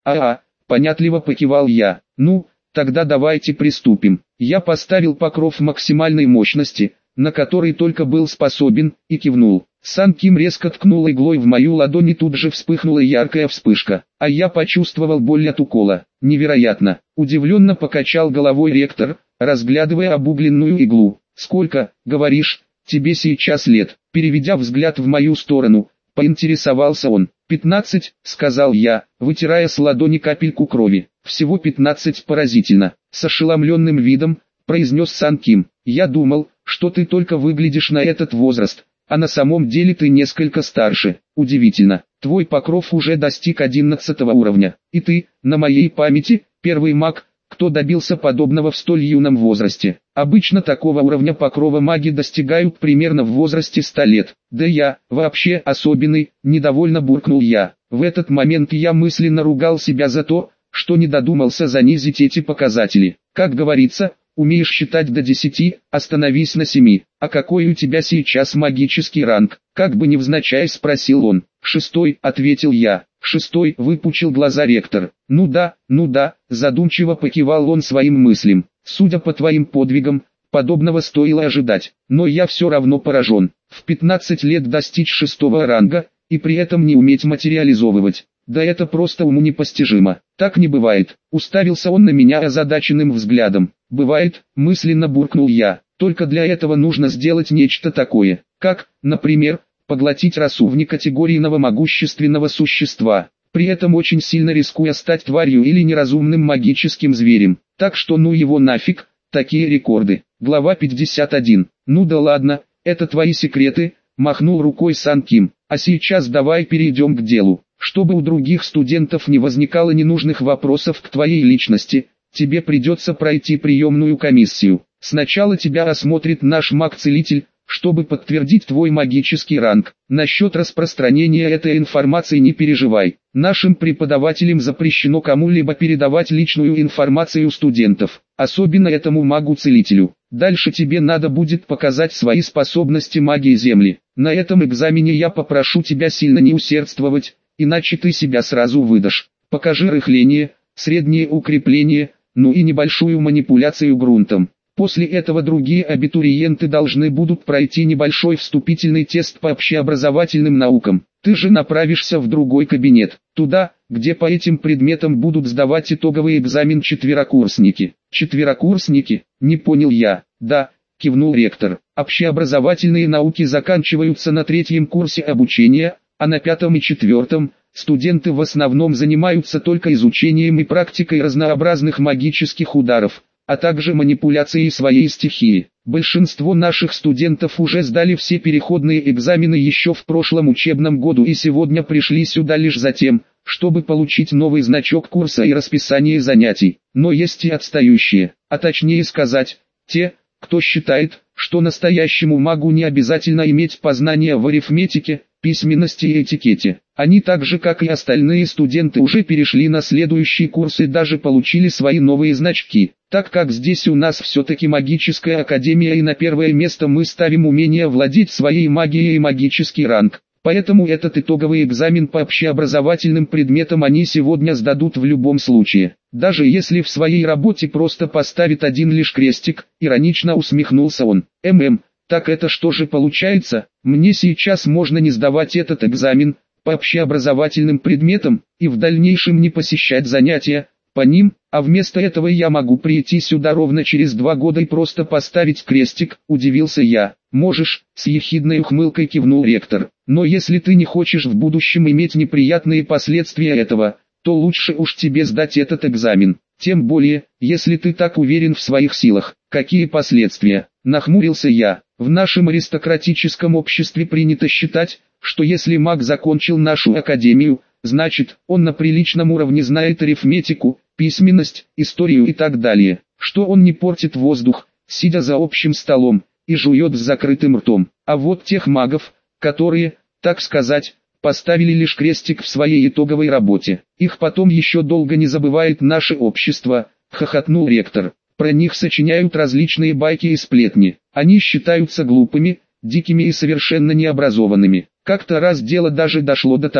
понятливо покивал я. Ну, тогда давайте приступим. Я поставил покров максимальной мощности, на который только был способен, и кивнул. Сан Ким резко ткнул иглой в мою ладонь, и тут же вспыхнула яркая вспышка, а я почувствовал боль от укола. Невероятно! Удивленно покачал головой ректор, разглядывая обугленную иглу. «Сколько, говоришь, тебе сейчас лет?» Переведя взгляд в мою сторону, поинтересовался он. 15, сказал я, вытирая с ладони капельку крови. Всего 15, поразительно. С ошеломленным видом произнес Сан Ким. Я думал, что ты только выглядишь на этот возраст, а на самом деле ты несколько старше. Удивительно, твой покров уже достиг 11 уровня, и ты, на моей памяти, первый маг, кто добился подобного в столь юном возрасте. Обычно такого уровня покрова маги достигают примерно в возрасте 100 лет. Да я, вообще особенный, недовольно буркнул я. В этот момент я мысленно ругал себя за то, что не додумался занизить эти показатели. Как говорится, умеешь считать до 10, остановись на 7. А какой у тебя сейчас магический ранг? Как бы невзначай спросил он. 6, ответил я. 6, выпучил глаза ректор. Ну да, задумчиво покивал он своим мыслям. Судя по твоим подвигам, подобного стоило ожидать. Но я все равно поражен. В 15 лет достичь 6 ранга, и при этом не уметь материализовывать. Да это просто уму непостижимо. Так не бывает. Уставился он на меня озадаченным взглядом. Бывает, мысленно буркнул я. Только для этого нужно сделать нечто такое, как, например, поглотить расу внекатегорийного могущественного существа, при этом очень сильно рискуя стать тварью или неразумным магическим зверем. Так что ну его нафиг, такие рекорды. Глава 51. Ну да ладно, это твои секреты, махнул рукой Сан Ким. А сейчас давай перейдем к делу. Чтобы у других студентов не возникало ненужных вопросов к твоей личности, тебе придется пройти приемную комиссию. Сначала тебя осмотрит наш маг-целитель, чтобы подтвердить твой магический ранг. Насчет распространения этой информации не переживай. Нашим преподавателям запрещено кому-либо передавать личную информацию студентов, особенно этому магу-целителю. Дальше тебе надо будет показать свои способности магии Земли. На этом экзамене я попрошу тебя сильно не усердствовать, иначе ты себя сразу выдашь. Покажи рыхление, среднее укрепление, ну и небольшую манипуляцию грунтом. После этого другие абитуриенты должны будут пройти небольшой вступительный тест по общеобразовательным наукам. Ты же направишься в другой кабинет, туда, где по этим предметам будут сдавать итоговый экзамен четверокурсники. Четверокурсники? Не понял я. Да, кивнул ректор. Общеобразовательные науки заканчиваются на 3-м курсе обучения, а на 5-м и 4-м студенты в основном занимаются только изучением и практикой разнообразных магических ударов, а также манипуляцией своей стихии. Большинство наших студентов уже сдали все переходные экзамены еще в прошлом учебном году и сегодня пришли сюда лишь за тем, чтобы получить новый значок курса и расписание занятий. Но есть и отстающие, а точнее сказать, те, кто считает, что настоящему магу не обязательно иметь познания в арифметике, письменности и этикете. Они так же как и остальные студенты уже перешли на следующий курс и даже получили свои новые значки. Так как здесь у нас все-таки магическая академия и на первое место мы ставим умение владеть своей магией и магический ранг. Поэтому этот итоговый экзамен по общеобразовательным предметам они сегодня сдадут в любом случае. Даже если в своей работе просто поставит один лишь крестик, иронично усмехнулся он. Так это что же получается, мне сейчас можно не сдавать этот экзамен по общеобразовательным предметам и в дальнейшем не посещать занятия по ним, а вместо этого я могу прийти сюда ровно через 2 года и просто поставить крестик, удивился я. Можешь, с ехидной ухмылкой кивнул ректор, но если ты не хочешь в будущем иметь неприятные последствия этого, то лучше уж тебе сдать этот экзамен. Тем более, если ты так уверен в своих силах. Какие последствия? Нахмурился я. В нашем аристократическом обществе принято считать, что если маг закончил нашу академию, значит, он на приличном уровне знает арифметику, письменность, историю и так далее, что он не портит воздух, сидя за общим столом, и жует с закрытым ртом. А вот тех магов, которые, так сказать, поставили лишь крестик в своей итоговой работе, их потом еще долго не забывает наше общество, хохотнул ректор. Про них сочиняют различные байки и сплетни. Они считаются глупыми, дикими и совершенно необразованными. Как-то раз дело даже дошло до того,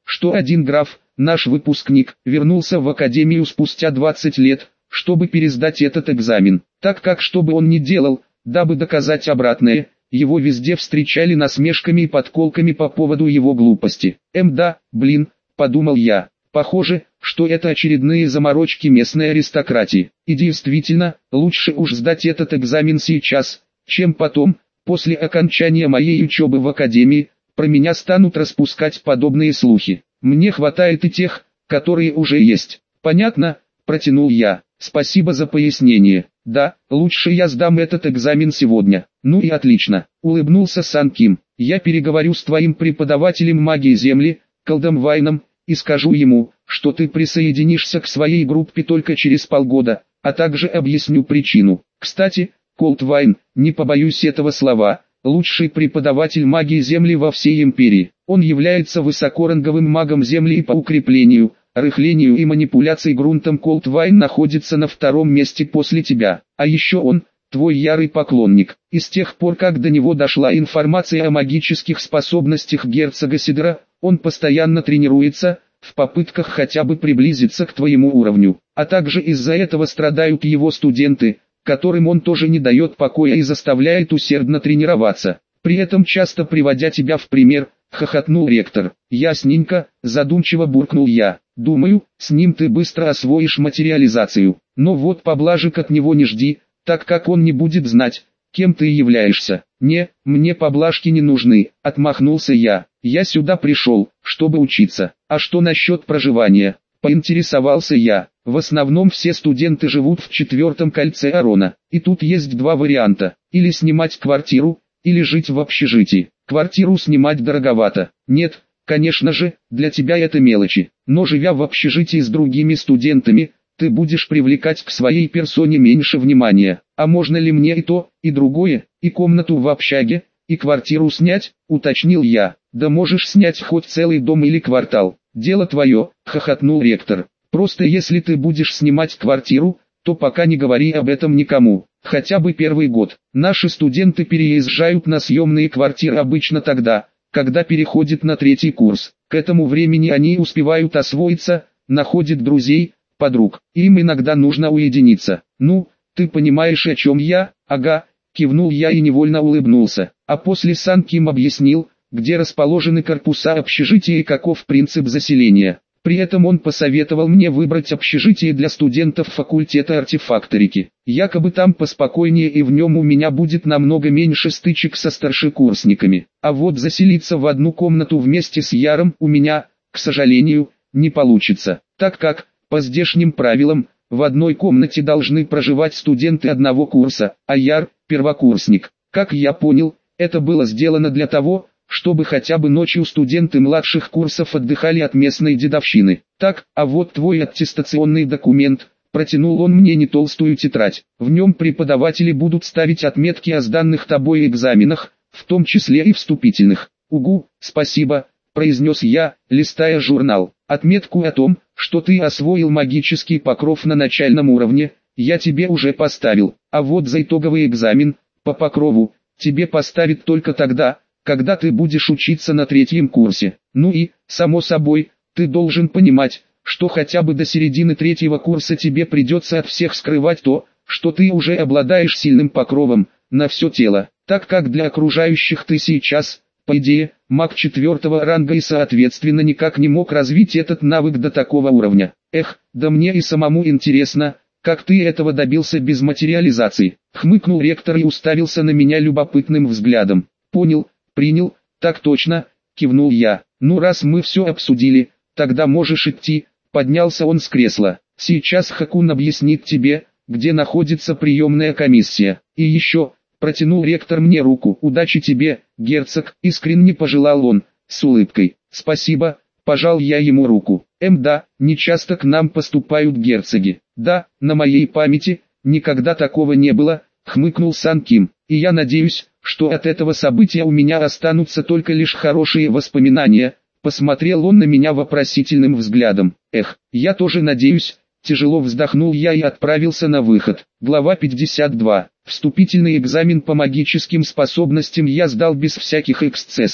что один граф, наш выпускник, вернулся в академию спустя 20 лет, чтобы пересдать этот экзамен, так как что бы он ни делал, дабы доказать обратное, его везде встречали насмешками и подколками по поводу его глупости. Да, блин, подумал я, похоже, что это очередные заморочки местной аристократии. И действительно, лучше уж сдать этот экзамен сейчас, чем потом, после окончания моей учебы в академии, про меня станут распускать подобные слухи. Мне хватает и тех, которые уже есть. Понятно, протянул я. Спасибо за пояснение. Да, лучше я сдам этот экзамен сегодня. Ну и отлично, улыбнулся Сан Ким. Я переговорю с твоим преподавателем магии Земли, Колдомвайном, и скажу ему, что ты присоединишься к своей группе только через полгода, а также объясню причину. Кстати, Колдвайн, не побоюсь этого слова, лучший преподаватель магии Земли во всей империи. Он является высокоранговым магом Земли и по укреплению, рыхлению и манипуляции грунтом Колдвайн находится на втором месте после тебя. А еще он, твой ярый поклонник. И с тех пор, как до него дошла информация о магических способностях герцога Сидра, он постоянно тренируется, в попытках хотя бы приблизиться к твоему уровню. А также из-за этого страдают его студенты, которым он тоже не дает покоя и заставляет усердно тренироваться. При этом часто приводя тебя в пример, хохотнул ректор. Ясненько, задумчиво буркнул я. Думаю, с ним ты быстро освоишь материализацию. Но вот поблажек от него не жди, так как он не будет знать, кем ты являешься. Не, мне поблажки не нужны, отмахнулся я. Я сюда пришел, чтобы учиться. А что насчет проживания? Поинтересовался я. В основном все студенты живут в 4-м кольце Арона. И тут есть два варианта. Или снимать квартиру, или жить в общежитии. Квартиру снимать дороговато. Нет, конечно же, для тебя это мелочи. Но живя в общежитии с другими студентами, ты будешь привлекать к своей персоне меньше внимания. А можно ли мне и то, и другое, и комнату в общаге, и квартиру снять, уточнил я. Да можешь снять хоть целый дом или квартал. Дело твое, хохотнул ректор. Просто если ты будешь снимать квартиру, то пока не говори об этом никому. Хотя бы первый год. Наши студенты переезжают на съемные квартиры обычно тогда, когда переходят на 3-й курс. К этому времени они успевают освоиться, находят друзей, подруг. Им иногда нужно уединиться. Ну, ты понимаешь, о чем я? Ага, кивнул я и невольно улыбнулся. А после Сан Ким объяснил, где расположены корпуса общежития и каков принцип заселения. При этом он посоветовал мне выбрать общежитие для студентов факультета артефакторики. Якобы там поспокойнее и в нем у меня будет намного меньше стычек со старшекурсниками. А вот заселиться в одну комнату вместе с Яром у меня, к сожалению, не получится, так как, по здешним правилам, в одной комнате должны проживать студенты одного курса, а Яр – первокурсник. Как я понял, это было сделано для того, чтобы хотя бы ночью студенты младших курсов отдыхали от местной дедовщины. Так, а вот твой аттестационный документ, протянул он мне не толстую тетрадь. В нем преподаватели будут ставить отметки о сданных тобой экзаменах, в том числе и вступительных. Угу, спасибо, произнес я, листая журнал. Отметку о том, что ты освоил магический покров на начальном уровне, я тебе уже поставил. А вот за итоговый экзамен, по покрову, тебе поставят только тогда, когда ты будешь учиться на 3-м курсе. Ну и, само собой, ты должен понимать, что хотя бы до середины 3-го курса тебе придется от всех скрывать то, что ты уже обладаешь сильным покровом на все тело, так как для окружающих ты сейчас, по идее, маг 4-го ранга и соответственно никак не мог развить этот навык до такого уровня. Эх, да мне и самому интересно, как ты этого добился без материализации. Хмыкнул ректор и уставился на меня любопытным взглядом. Понял. Принял, так точно, кивнул я. Ну раз мы все обсудили, тогда можешь идти, поднялся он с кресла. Сейчас Хакун объяснит тебе, где находится приемная комиссия. И еще, протянул ректор мне руку. Удачи тебе, герцог, искренне пожелал он, с улыбкой. Спасибо, пожал я ему руку. Да, нечасто к нам поступают герцоги. Да, на моей памяти, никогда такого не было, хмыкнул Сан Ким. И я надеюсь, что от этого события у меня останутся только лишь хорошие воспоминания. Посмотрел он на меня вопросительным взглядом. Эх, я тоже надеюсь, тяжело вздохнул я и отправился на выход. Глава 52. Вступительный экзамен по магическим способностям я сдал без всяких эксцессов.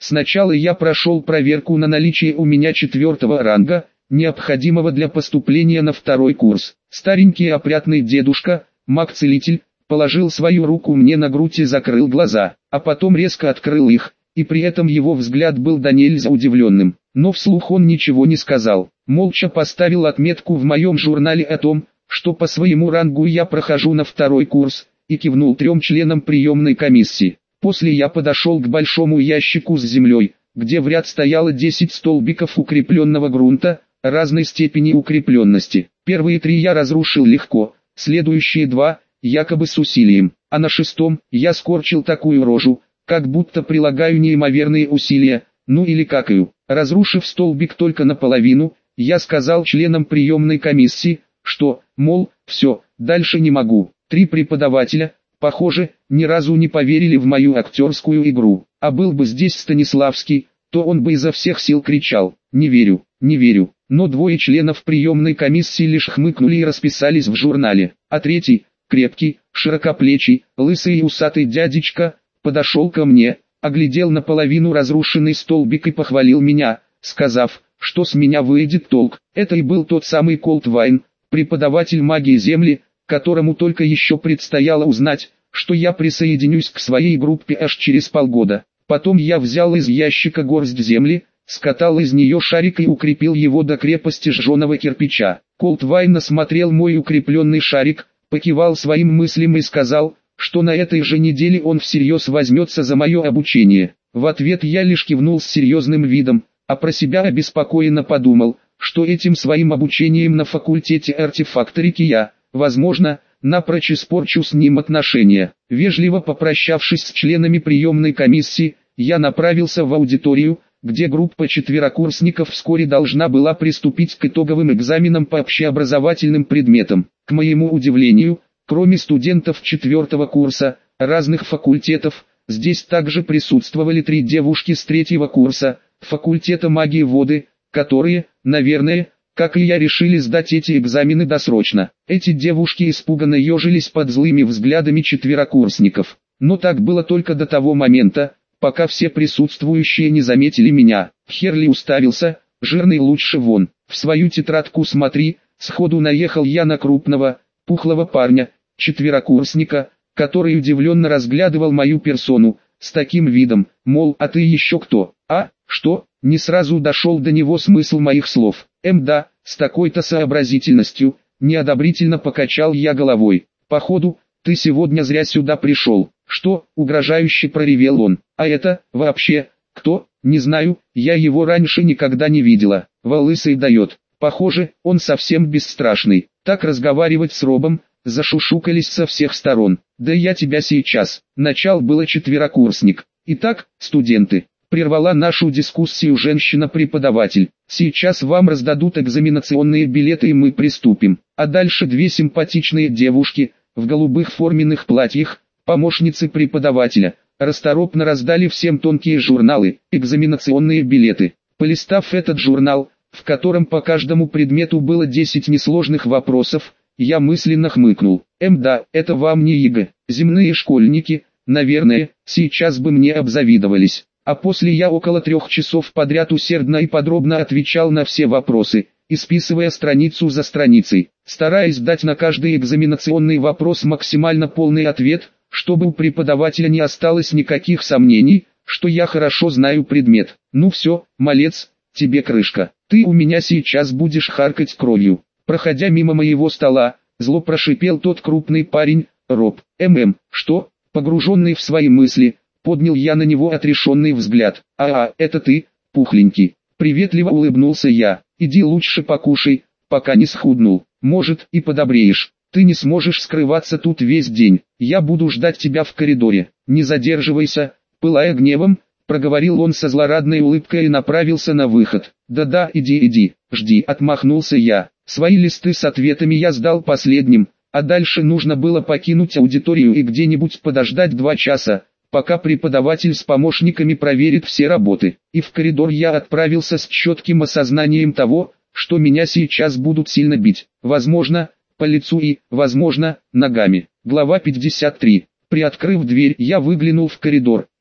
Сначала я прошел проверку на наличие у меня 4-го ранга, необходимого для поступления на 2-й курс. Старенький опрятный дедушка, маг-целитель, положил свою руку мне на грудь и закрыл глаза, а потом резко открыл их, и при этом его взгляд был до нельзя удивленным. Но вслух он ничего не сказал, молча поставил отметку в моем журнале о том, что по своему рангу я прохожу на 2-й курс, и кивнул 3 членам приемной комиссии. После я подошел к большому ящику с землей, где в ряд стояло 10 столбиков укрепленного грунта, разной степени укрепленности. Первые 3 я разрушил легко, следующие 2, якобы с усилием, а на 6-м я скорчил такую рожу, как будто прилагаю неимоверные усилия, ну или какаю. Разрушив столбик только наполовину, я сказал членам приемной комиссии, что, мол, все, дальше не могу. 3 преподавателя, похоже, ни разу не поверили в мою актерскую игру, а был бы здесь Станиславский, то он бы изо всех сил кричал: «Не верю, не верю». Но 2 членов приемной комиссии лишь хмыкнули и расписались в журнале, а 3, крепкий, широкоплечий, лысый и усатый дядечка, подошел ко мне, оглядел наполовину разрушенный столбик и похвалил меня, сказав, что с меня выйдет толк. Это и был тот самый Колтвайн, преподаватель магии Земли, которому только еще предстояло узнать, что я присоединюсь к своей группе аж через полгода. Потом я взял из ящика горсть земли, скатал из нее шарик и укрепил его до крепости жженого кирпича. Колтвайн осмотрел мой укрепленный шарик, покивал своим мыслям и сказал, что на этой же неделе он всерьез возьмется за мое обучение. В ответ я лишь кивнул с серьезным видом, а про себя обеспокоенно подумал, что этим своим обучением на факультете артефакторики я, возможно, напрочь испорчу с ним отношения. Вежливо попрощавшись с членами приемной комиссии, я направился в аудиторию, где группа 4-курсников вскоре должна была приступить к итоговым экзаменам по общеобразовательным предметам. К моему удивлению, кроме студентов 4-го курса, разных факультетов, здесь также присутствовали 3 девушки с 3-го курса, факультета магии воды, которые, наверное, как и я, решили сдать эти экзамены досрочно. Эти девушки испуганно ежились под злыми взглядами 4-курсников. Но так было только до того момента, пока все присутствующие не заметили меня. Херли уставился: «Жирный лучше вон, в свою тетрадку смотри». Сходу наехал я на крупного, пухлого парня, 4-курсника, который удивленно разглядывал мою персону, с таким видом, мол, а ты еще кто? А, что? Не сразу дошел до него смысл моих слов. Да, с такой-то сообразительностью, неодобрительно покачал я головой. Походу, ты сегодня зря сюда пришел. Что? Угрожающе проревел он. А это, вообще, кто? Не знаю, я его раньше никогда не видела. Лысый дает. Похоже, он совсем бесстрашный. Так разговаривать с Робом, зашушукались со всех сторон. Да я тебя сейчас. Начал было 4-курсник. Итак, студенты, прервала нашу дискуссию женщина-преподаватель. Сейчас вам раздадут экзаменационные билеты и мы приступим. А дальше 2 симпатичные девушки, в голубых форменных платьях, помощницы преподавателя, расторопно раздали всем тонкие журналы, экзаменационные билеты. Полистав этот журнал, в котором по каждому предмету было 10 несложных вопросов, я мысленно хмыкнул. Да, это вам не ЕГЭ. Земные школьники, наверное, сейчас бы мне обзавидовались. А после я около 3 часов подряд усердно и подробно отвечал на все вопросы, исписывая страницу за страницей, стараясь дать на каждый экзаменационный вопрос максимально полный ответ, чтобы у преподавателя не осталось никаких сомнений, что я хорошо знаю предмет. Ну все, малец, тебе крышка. Ты у меня сейчас будешь харкать кровью. Проходя мимо моего стола, зло прошипел тот крупный парень, Роб. Что? Погруженный в свои мысли, поднял я на него отрешенный взгляд. Это ты, пухленький. Приветливо улыбнулся я. Иди лучше покушай, пока не схуднул. Может, и подобреешь. Ты не сможешь скрываться тут весь день. Я буду ждать тебя в коридоре. Не задерживайся. Пылая гневом, проговорил он со злорадной улыбкой и направился на выход. Да-да, иди, жди, отмахнулся я. Свои листы с ответами я сдал последним, а дальше нужно было покинуть аудиторию и где-нибудь подождать 2 часа, пока преподаватель с помощниками проверит все работы. И в коридор я отправился с четким осознанием того, что меня сейчас будут сильно бить. Возможно, по лицу и, возможно, ногами. Глава 53. Приоткрыв дверь, я выглянул в коридор. «Эй,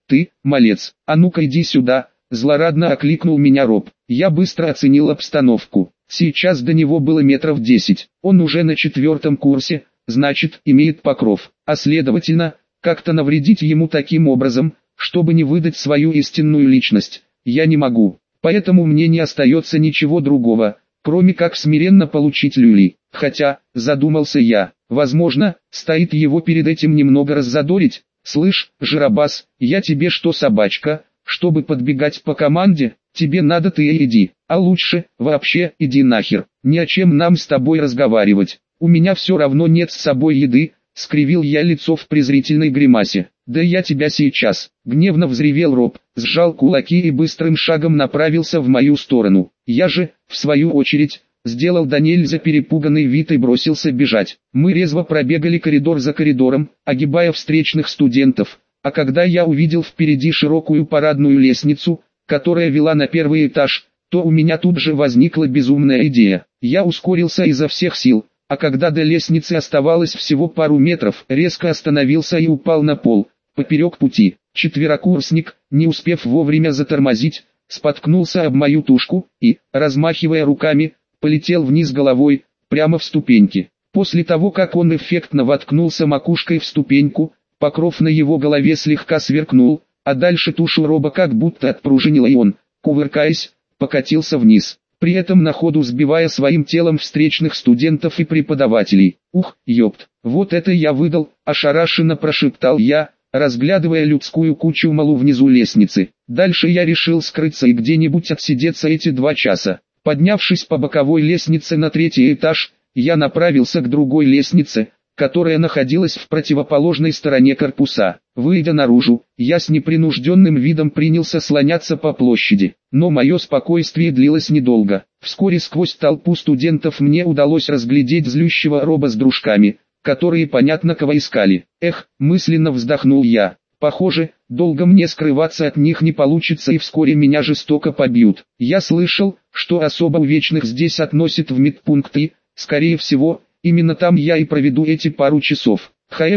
Ты, малец, а ну-ка иди сюда, злорадно окликнул меня Роб. Я быстро оценил обстановку. Сейчас до него было метров 10. Он уже на 4-м курсе, значит, имеет покров. А следовательно, как-то навредить ему таким образом, чтобы не выдать свою истинную личность, я не могу. Поэтому мне не остается ничего другого, кроме как смиренно получить люли. Хотя, задумался я, возможно, стоит его перед этим немного раззадорить. Слышь, Жиробас, я тебе что, собачка, чтобы подбегать по команде? Тебе надо, ты и иди, а лучше, вообще, иди нахер, ни о чем нам с тобой разговаривать. У меня все равно нет с собой еды, скривил я лицо в презрительной гримасе. Да я тебя сейчас, гневно взревел Роб, сжал кулаки и быстрым шагом направился в мою сторону. Я же, в свою очередь, сделал до нельзя перепуганный вид и бросился бежать. Мы резво пробегали коридор за коридором, огибая встречных студентов, а когда я увидел впереди широкую парадную лестницу, которая вела на 1-й этаж, то у меня тут же возникла безумная идея. Я ускорился изо всех сил, а когда до лестницы оставалось всего пару метров, резко остановился и упал на пол, поперек пути. Четверокурсник, не успев вовремя затормозить, споткнулся об мою тушку и, размахивая руками, полетел вниз головой, прямо в ступеньки. После того, как он эффектно воткнулся макушкой в ступеньку, покров на его голове слегка сверкнул, а дальше тушу Роба как будто отпружинила и он, кувыркаясь, покатился вниз, при этом на ходу сбивая своим телом встречных студентов и преподавателей. «Ух, ёпт, вот это я выдал», – ошарашенно прошептал я, разглядывая людскую кучу малу внизу лестницы. Дальше я решил скрыться и где-нибудь отсидеться эти 2 часа. Поднявшись по боковой лестнице на 3-й этаж, я направился к другой лестнице, которая находилась в противоположной стороне корпуса. Выйдя наружу, я с непринужденным видом принялся слоняться по площади. Но мое спокойствие длилось недолго. Вскоре сквозь толпу студентов мне удалось разглядеть злющего Роба с дружками, которые понятно кого искали. Эх, мысленно вздохнул я. Похоже, долго мне скрываться от них не получится и вскоре меня жестоко побьют. Я слышал, что особо увечных здесь относят в медпункт и, скорее всего, именно там я и проведу эти пару часов.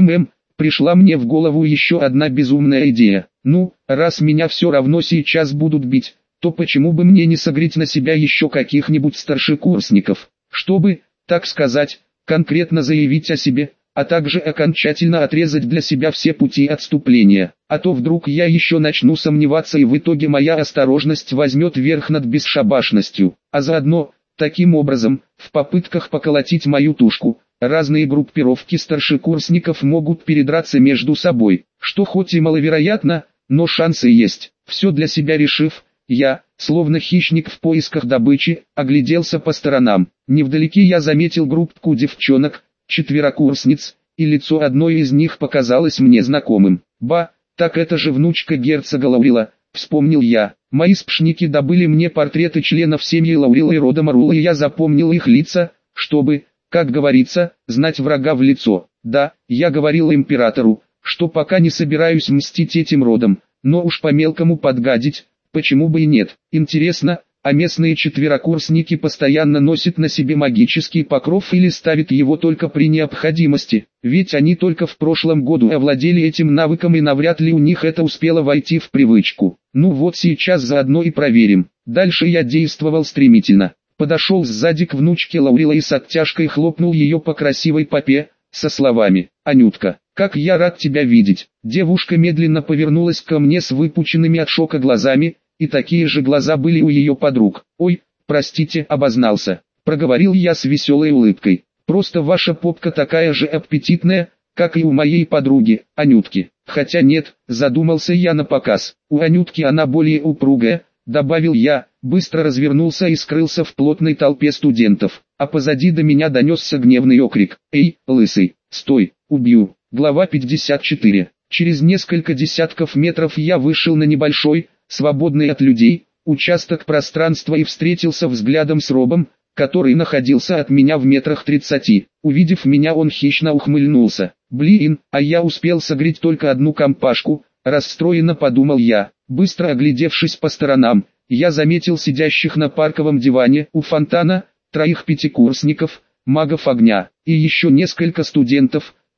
Пришла мне в голову еще одна безумная идея. Ну, раз меня все равно сейчас будут бить, то почему бы мне не согреть на себя еще каких-нибудь старшекурсников, чтобы, так сказать, конкретно заявить о себе, а также окончательно отрезать для себя все пути отступления. А то вдруг я еще начну сомневаться и в итоге моя осторожность возьмет верх над бесшабашностью, а заодно, таким образом, в попытках поколотить мою тушку, разные группировки старшекурсников могут передраться между собой, что хоть и маловероятно, но шансы есть. Все для себя решив, я, словно хищник в поисках добычи, огляделся по сторонам. Невдалеке я заметил группку девчонок, четверокурсниц, и лицо одной из них показалось мне знакомым. Ба, так это же внучка герцога Лаурила, вспомнил я. Мои спшники добыли мне портреты членов семьи Лаурила и рода Марула, и я запомнил их лица, чтобы, как говорится, знать врага в лицо. Да, я говорил императору, что пока не собираюсь мстить этим родом, но уж по-мелкому подгадить, почему бы и нет. Интересно, а местные четверокурсники постоянно носят на себе магический покров или ставят его только при необходимости? Ведь они только в прошлом году овладели этим навыком и навряд ли у них это успело войти в привычку. Ну вот сейчас заодно и проверим. Дальше я действовал стремительно. Подошел сзади к внучке Лаурила и с оттяжкой хлопнул ее по красивой попе, со словами: «Анютка, как я рад тебя видеть». Девушка медленно повернулась ко мне с выпученными от шока глазами, и такие же глаза были у ее подруг. «Ой, простите, обознался», — проговорил я с веселой улыбкой. «Просто ваша попка такая же аппетитная, как и у моей подруги, Анютки. Хотя нет», — задумался я напоказ, «у Анютки она более упругая», — добавил я, быстро развернулся и скрылся в плотной толпе студентов, а позади до меня донесся гневный окрик: «Эй, лысый, стой, убью!» Глава 54. Через несколько десятков метров я вышел на небольшой, свободный от людей, участок пространства и встретился взглядом с Робом, который находился от меня в метрах 30. Увидев меня, он хищно ухмыльнулся. «Блин, а я успел согреть только одну компашку», расстроенно подумал я. Быстро оглядевшись по сторонам, я заметил сидящих на парковом диване у фонтана 3 пятикурсников, магов огня, и еще несколько студентов,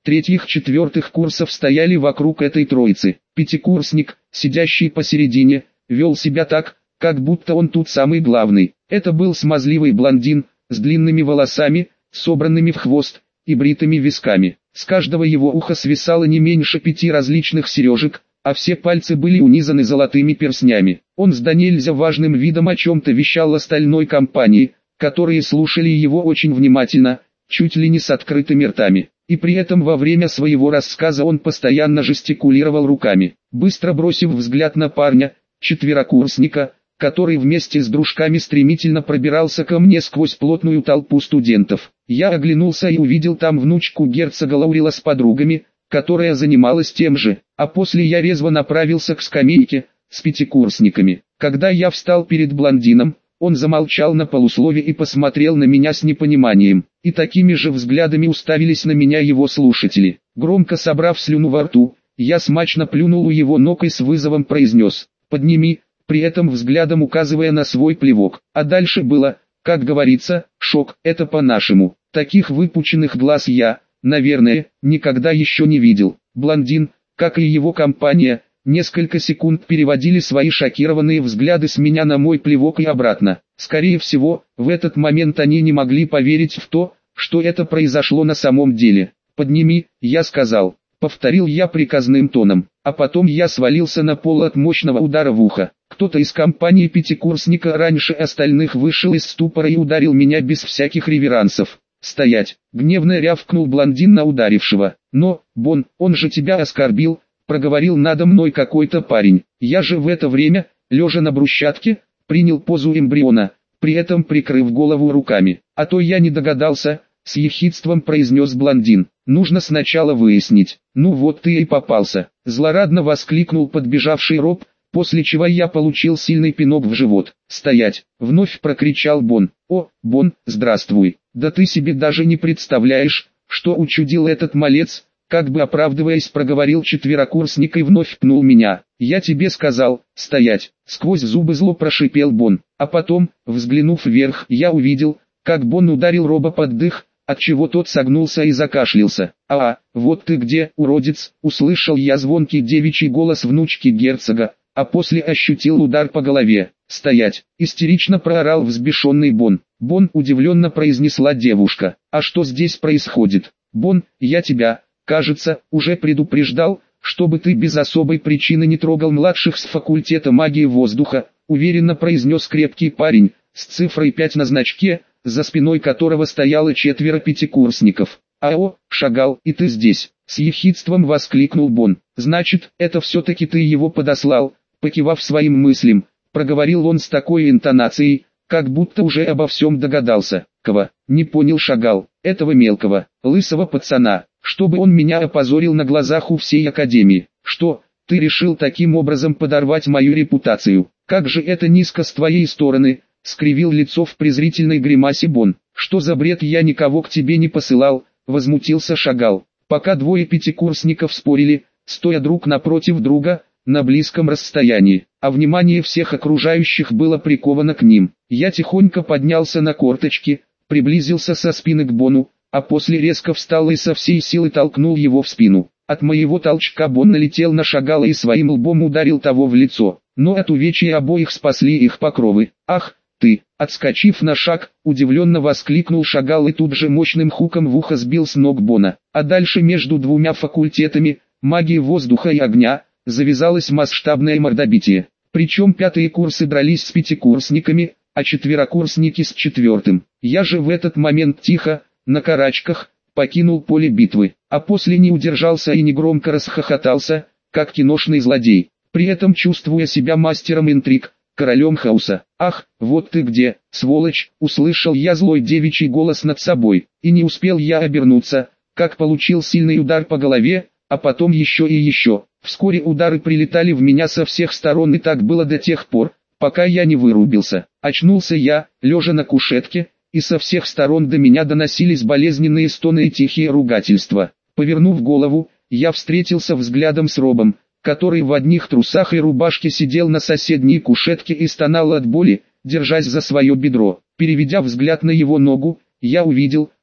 третьих, четвертых курсов стояли вокруг этой троицы. Пятикурсник, сидящий посередине, вел себя так, как будто он тут самый главный. Это был смазливый блондин, с длинными волосами, собранными в хвост, и бритыми висками. С каждого его уха свисало не меньше 5 различных сережек, а все пальцы были унизаны золотыми перстнями. Он с да нельзя важным видом о чем-то вещал остальной компании, которые слушали его очень внимательно, чуть ли не с открытыми ртами. И при этом во время своего рассказа он постоянно жестикулировал руками. Быстро бросив взгляд на парня, четверокурсника, который вместе с дружками стремительно пробирался ко мне сквозь плотную толпу студентов, я оглянулся и увидел там внучку герцога Лаурила с подругами, которая занималась тем же, а после я резво направился к скамейке с пятикурсниками. Когда я встал перед блондином, он замолчал на полуслове и посмотрел на меня с непониманием, и такими же взглядами уставились на меня его слушатели. Громко собрав слюну во рту, я смачно плюнул у его ног и с вызовом произнес: «Подними», при этом взглядом указывая на свой плевок. А дальше было, как говорится, шок, это по-нашему. Таких выпученных глаз я, наверное, никогда еще не видел. Блондин, как и его компания, несколько секунд переводили свои шокированные взгляды с меня на мой плевок и обратно. Скорее всего, в этот момент они не могли поверить в то, что это произошло на самом деле. «Подними», я сказал. Повторил я приказным тоном, а потом я свалился на пол от мощного удара в ухо. Кто-то из компании пятикурсника раньше остальных вышел из ступора и ударил меня без всяких реверансов. «Стоять!» — гневно рявкнул блондин на ударившего. «Но, Бон, он же тебя оскорбил», — проговорил надо мной какой-то парень. Я же в это время, лежа на брусчатке, принял позу эмбриона, при этом прикрыв голову руками. «А то я не догадался», — с ехидством произнес блондин. «Нужно сначала выяснить». «Ну вот ты и попался», — злорадно воскликнул подбежавший Роб, после чего я получил сильный пинок в живот. «Стоять!» — вновь прокричал Бон. «О, Бон, здравствуй! Да ты себе даже не представляешь, что учудил этот малец!» Как бы оправдываясь, проговорил четверокурсник и вновь пнул меня. «Я тебе сказал, стоять!» — сквозь зубы зло прошипел Бон. А потом, взглянув вверх, я увидел, как Бон ударил Роба под дых, отчего тот согнулся и закашлялся. Вот ты где, уродец!» — услышал я звонкий девичий голос внучки герцога, а после ощутил удар по голове. «Стоять!» — истерично проорал взбешенный Бон. «Бон!» — удивленно произнесла девушка. «А что здесь происходит?» «Бон, я тебя, кажется, уже предупреждал, чтобы ты без особой причины не трогал младших с факультета магии воздуха», — уверенно произнес крепкий парень, с цифрой 5 на значке, за спиной которого стояло 4 пятикурсников. «Ао, Шагал, и ты здесь!» — с ехидством воскликнул Бон. «Значит, это все-таки ты его подослал», — покивав своим мыслям, проговорил он с такой интонацией, как будто уже обо всем догадался. «Кого?» — не понял Шагал. «Этого мелкого, лысого пацана, чтобы он меня опозорил на глазах у всей академии. Что, ты решил таким образом подорвать мою репутацию? Как же это низко с твоей стороны!» — скривил лицо в презрительной гримасе Бон. «Что за бред, я никого к тебе не посылал», — возмутился Шагал. Пока двое пятикурсников спорили, стоя друг напротив друга, на близком расстоянии, а внимание всех окружающих было приковано к ним. Я тихонько поднялся на корточки, приблизился со спины к Бону, а после резко встал и со всей силы толкнул его в спину. От моего толчка Бон налетел на Шагала и своим лбом ударил того в лицо, но от увечья обоих спасли их покровы. «Ах, ты!» Отскочив на шаг, удивленно воскликнул Шагал и тут же мощным хуком в ухо сбил с ног Бона. А дальше между двумя факультетами, магии воздуха и огня, завязалось масштабное мордобитие. Причем пятые курсы дрались с пятикурсниками, а четверокурсники с четвертым. Я же в этот момент тихо, на карачках, покинул поле битвы, а после не удержался и негромко расхохотался, как киношный злодей, при этом чувствуя себя мастером интриг, королем хаоса. «Ах, вот ты где, сволочь!» — услышал я злой девичий голос над собой, и не успел я обернуться, как получил сильный удар по голове, а потом еще и еще. Вскоре удары прилетали в меня со всех сторон, и так было до тех пор, пока я не вырубился. Очнулся я, лежа на кушетке, и со всех сторон до меня доносились болезненные стоны и тихие ругательства. Повернув голову, я встретился взглядом с Робом, который в одних трусах и рубашке сидел на соседней кушетке и стонал от боли, держась за свое бедро. Переведя взгляд на его ногу, я увидел,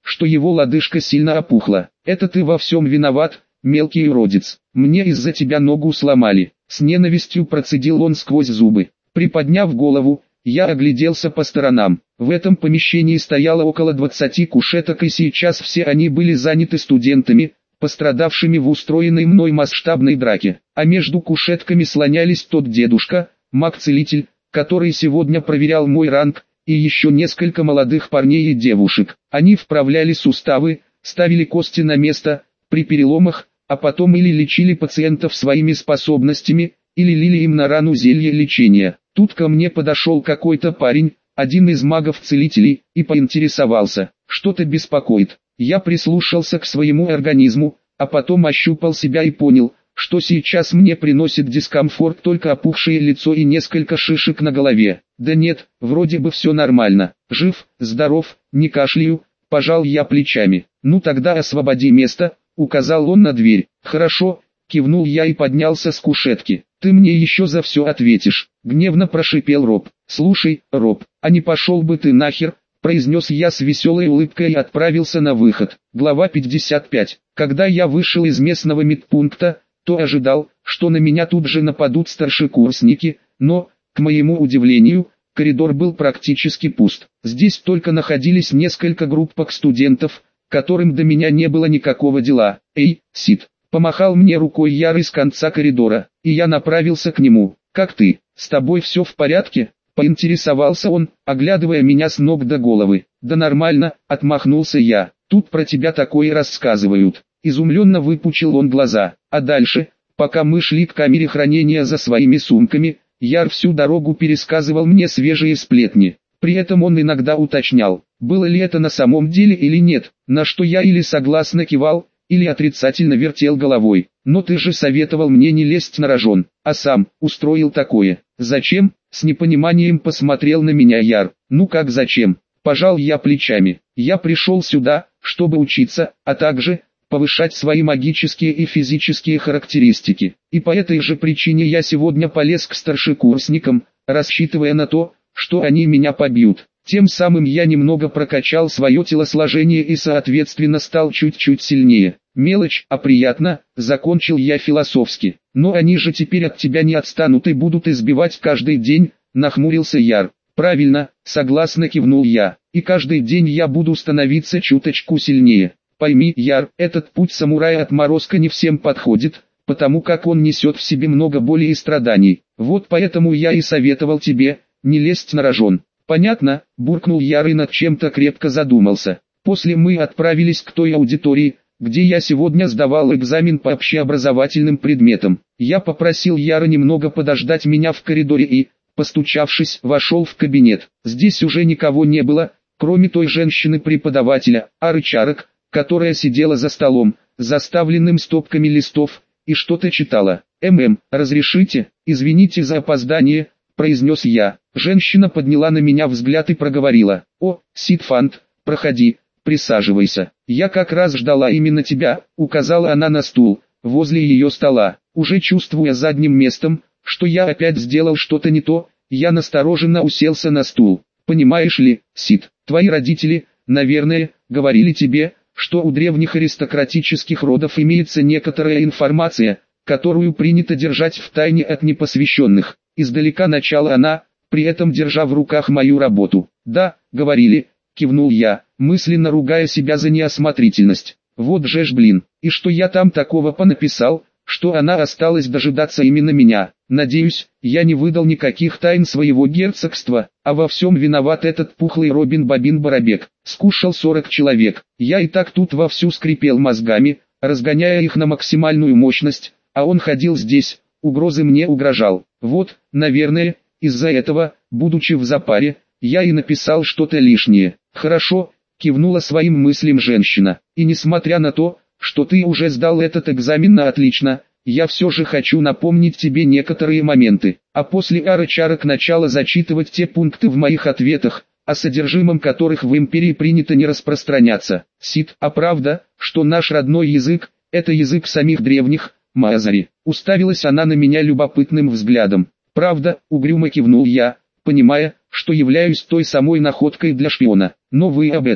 что его лодыжка сильно опухла. «Это ты во всем виноват, мелкий уродец. Мне из-за тебя ногу сломали». С ненавистью процедил он сквозь зубы. Приподняв голову, я огляделся по сторонам. В этом помещении стояло около 20 кушеток, и сейчас все они были заняты студентами, пострадавшими в устроенной мной масштабной драке. А между кушетками слонялись тот дедушка, маг-целитель, который сегодня проверял мой ранг, и еще несколько молодых парней и девушек. Они вправляли суставы, ставили кости на место при переломах, а потом или лечили пациентов своими способностями, или лили им на рану зелье лечения. Тут ко мне подошел какой-то парень, один из магов-целителей, и поинтересовался, что-то беспокоит. Я прислушался к своему организму, а потом ощупал себя и понял, что сейчас мне приносит дискомфорт только опухшее лицо и несколько шишек на голове. Да нет, вроде бы все нормально, жив, здоров, не кашляю, пожал я плечами. Ну тогда освободи место, указал он на дверь. Хорошо, кивнул я и поднялся с кушетки. Ты мне еще за все ответишь, гневно прошипел Роб. Слушай, Роб, а не пошел бы ты нахер, произнес я с веселой улыбкой и отправился на выход. Глава 55. Когда я вышел из местного медпункта, то ожидал, что на меня тут же нападут старшекурсники, но, к моему удивлению, коридор был практически пуст. Здесь только находились несколько группок студентов, которым до меня не было никакого дела. «Эй, Сид!» — помахал мне рукой Яр из конца коридора, и я направился к нему. «Как ты? С тобой все в порядке?» — поинтересовался он, оглядывая меня с ног до головы. «Да нормально», — отмахнулся я, — «тут про тебя такое рассказывают». Изумленно выпучил он глаза. А дальше, пока мы шли к камере хранения за своими сумками, Яр всю дорогу пересказывал мне свежие сплетни. При этом он иногда уточнял, было ли это на самом деле или нет, на что я или согласно кивал, или отрицательно вертел головой. «Но ты же советовал мне не лезть на рожон, а сам устроил такое. Зачем?» — с непониманием посмотрел на меня Яр. «Ну как зачем?» — пожал я плечами. «Я пришел сюда, чтобы учиться, а также повышать свои магические и физические характеристики. И по этой же причине я сегодня полез к старшекурсникам, рассчитывая на то, что они меня побьют. Тем самым я немного прокачал свое телосложение и соответственно стал чуть-чуть сильнее. Мелочь, а приятно», — закончил я философски. «Но они же теперь от тебя не отстанут и будут избивать каждый день», — нахмурился Яр. «Правильно», — согласно кивнул я. «И каждый день я буду становиться чуточку сильнее. Пойми, Яр, этот путь самурая-отморозка не всем подходит, потому как он несет в себе много боли и страданий. Вот поэтому я и советовал тебе не лезть на рожон». «Понятно», — буркнул Яр и над чем-то крепко задумался. После мы отправились к той аудитории, где я сегодня сдавал экзамен по общеобразовательным предметам. Я попросил Яра немного подождать меня в коридоре и, постучавшись, вошел в кабинет. Здесь уже никого не было, кроме той женщины-преподавателя, Ары Чарок, которая сидела за столом, заставленным стопками листов, и что-то читала. «Разрешите? Извините за опоздание», — произнес я. Женщина подняла на меня взгляд и проговорила. «О, Сидфанд, проходи, присаживайся. Я как раз ждала именно тебя», — указала она на стул, возле ее стола. Уже чувствуя задним местом, что я опять сделал что-то не то, я настороженно уселся на стул. «Понимаешь ли, Сид, твои родители, наверное, говорили тебе, что у древних аристократических родов имеется некоторая информация, которую принято держать в тайне от непосвященных». Издалека начала она, при этом держа в руках мою работу. «Да, говорили», — кивнул я, мысленно ругая себя за неосмотрительность. «Вот же ж блин, и что я там такого понаписал, что она осталась дожидаться именно меня. Надеюсь, я не выдал никаких тайн своего герцогства, а во всем виноват этот пухлый Робин Бобин Барабек. Скушал 40 человек. Я и так тут вовсю скрипел мозгами, разгоняя их на максимальную мощность, а он ходил здесь, угрозы мне угрожал. Вот, наверное, из-за этого, будучи в запаре, я и написал что-то лишнее». «Хорошо», — кивнула своим мыслям женщина. «И несмотря на то, что ты уже сдал этот экзамен на отлично, я все же хочу напомнить тебе некоторые моменты». А после Ары Чарок начала зачитывать те пункты в моих ответах, о содержимом которых в империи принято не распространяться. «Сид, а правда, что наш родной язык — это язык самих древних, Маазари?» Уставилась она на меня любопытным взглядом. «Правда», — угрюмо кивнул я, понимая, что являюсь той самой находкой для шпиона. «Но вы об этом».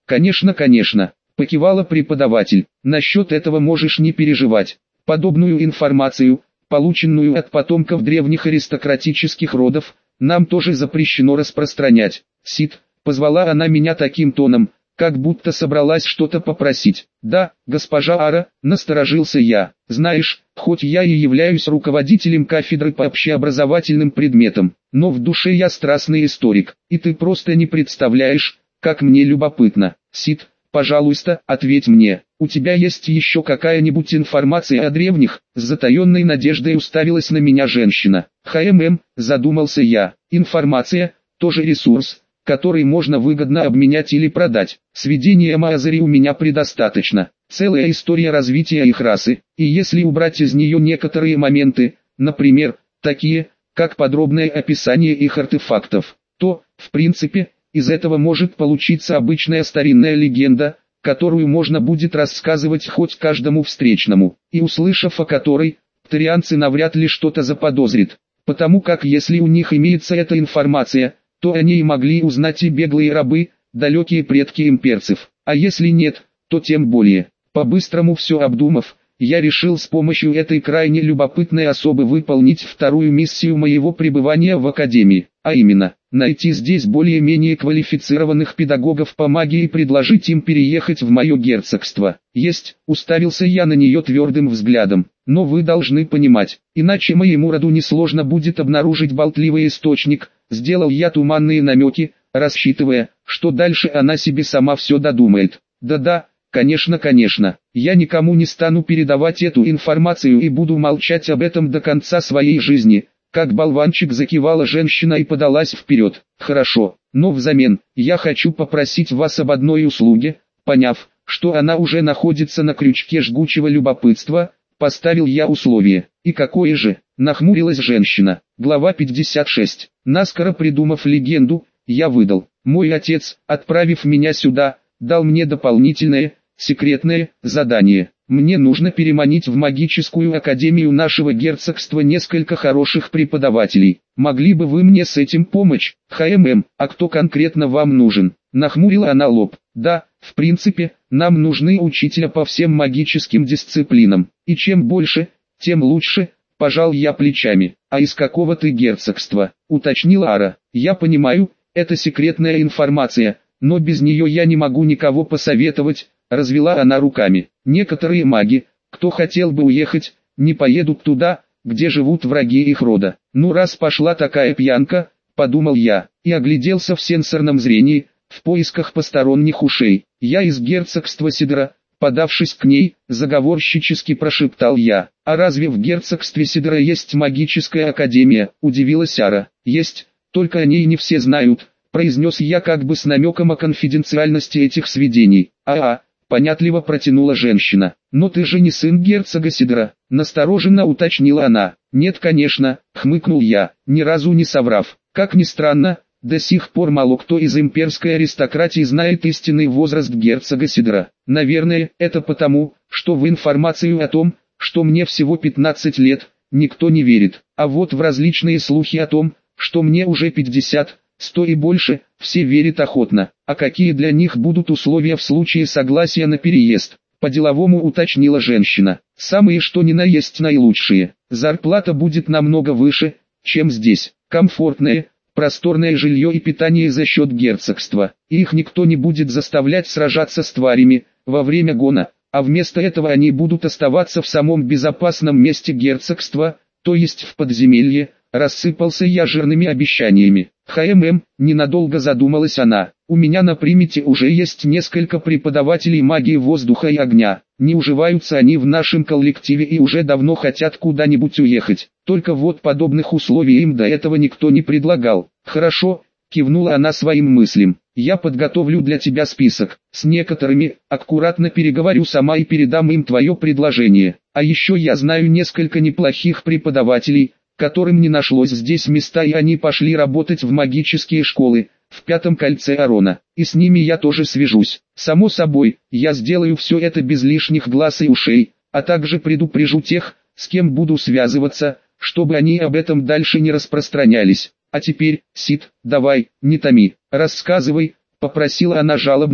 Конечно, конечно, покивала преподаватель. Насчет этого можешь не переживать. Подобную информацию, полученную от потомков древних аристократических родов, нам тоже запрещено распространять. Сид, позвала она меня таким тоном, как будто собралась что-то попросить. Да, госпожа Ара, насторожился я. Знаешь, хоть я и являюсь руководителем кафедры по общеобразовательным предметам, но в душе я страстный историк, и ты просто не представляешь, как мне любопытно. Сид, пожалуйста, ответь мне, у тебя есть еще какая-нибудь информация о древних? С затаенной надеждой уставилась на меня женщина. Задумался я. Информация, тоже ресурс, который можно выгодно обменять или продать. Сведения Маазари у меня предостаточно. Целая история развития их расы, и если убрать из нее некоторые моменты, например, такие, как подробное описание их артефактов, то, в принципе, из этого может получиться обычная старинная легенда, которую можно будет рассказывать хоть каждому встречному, и услышав о которой, птарианцы навряд ли что-то заподозрят, потому как если у них имеется эта информация, то они и могли узнать и беглые рабы, далекие предки имперцев, а если нет, то тем более. По-быстрому все обдумав, я решил с помощью этой крайне любопытной особы выполнить вторую миссию моего пребывания в Академии, а именно, найти здесь более-менее квалифицированных педагогов по магии и предложить им переехать в мое герцогство. Есть, уставился я на нее твердым взглядом, но вы должны понимать, иначе моему роду несложно будет обнаружить болтливый источник. Сделал я туманные намеки, рассчитывая, что дальше она себе сама все додумает. Да-да, конечно, я никому не стану передавать эту информацию и буду молчать об этом до конца своей жизни. Как болванчик закивала женщина и подалась вперед. Хорошо, но взамен, я хочу попросить вас об одной услуге. Поняв, что она уже находится на крючке жгучего любопытства, поставил я условие. И какое же? Нахмурилась женщина. Глава 56. Наскоро придумав легенду, я выдал. Мой отец, отправив меня сюда, дал мне дополнительное, секретное задание. Мне нужно переманить в магическую академию нашего герцогства несколько хороших преподавателей. Могли бы вы мне с этим помочь? А кто конкретно вам нужен? Нахмурила она лоб. Да, в принципе, нам нужны учителя по всем магическим дисциплинам. И чем больше, тем лучше. Пожал я плечами. А из какого ты герцогства? Уточнила Ара. Я понимаю, это секретная информация, но без нее я не могу никого посоветовать. Развела она руками. Некоторые маги, кто хотел бы уехать, не поедут туда, где живут враги их рода. Ну раз пошла такая пьянка, подумал я, и огляделся в сенсорном зрении, в поисках посторонних ушей. Я из герцогства Сидра. Подавшись к ней, заговорщически прошептал я. А разве в герцогстве Сидра есть магическая академия? Удивилась Ара. Есть, только о ней не все знают, произнес я как бы с намеком о конфиденциальности этих сведений. Понятливо протянула женщина. Но ты же не сын герцога Сидра, настороженно уточнила она. Нет, конечно, хмыкнул я, ни разу не соврав. Как ни странно, до сих пор мало кто из имперской аристократии знает истинный возраст герцога Сидра. Наверное, это потому, что в информацию о том, что мне всего 15 лет, никто не верит. А вот в различные слухи о том, что мне уже 50, 100 и больше, все верят охотно. А какие для них будут условия в случае согласия на переезд? По-деловому уточнила женщина. Самые что ни на есть наилучшие. Зарплата будет намного выше, чем здесь. Комфортное, просторное жилье и питание за счет герцогства. И их никто не будет заставлять сражаться с тварями во время гона, а вместо этого они будут оставаться в самом безопасном месте герцогства, то есть в подземелье. Рассыпался я жирными обещаниями. Ненадолго задумалась она. У меня на примете уже есть несколько преподавателей магии воздуха и огня. Не уживаются они в нашем коллективе и уже давно хотят куда-нибудь уехать. Только вот подобных условий им до этого никто не предлагал. Хорошо, кивнула она своим мыслям. Я подготовлю для тебя список. С некоторыми, аккуратно переговорю сама и передам им твое предложение. А еще я знаю несколько неплохих преподавателей, которым не нашлось здесь места, и они пошли работать в магические школы, в Пятом кольце Арона, и с ними я тоже свяжусь. Само собой, я сделаю все это без лишних глаз и ушей, а также предупрежу тех, с кем буду связываться, чтобы они об этом дальше не распространялись. А теперь, Сид, давай, не томи, рассказывай, попросила она жалобно,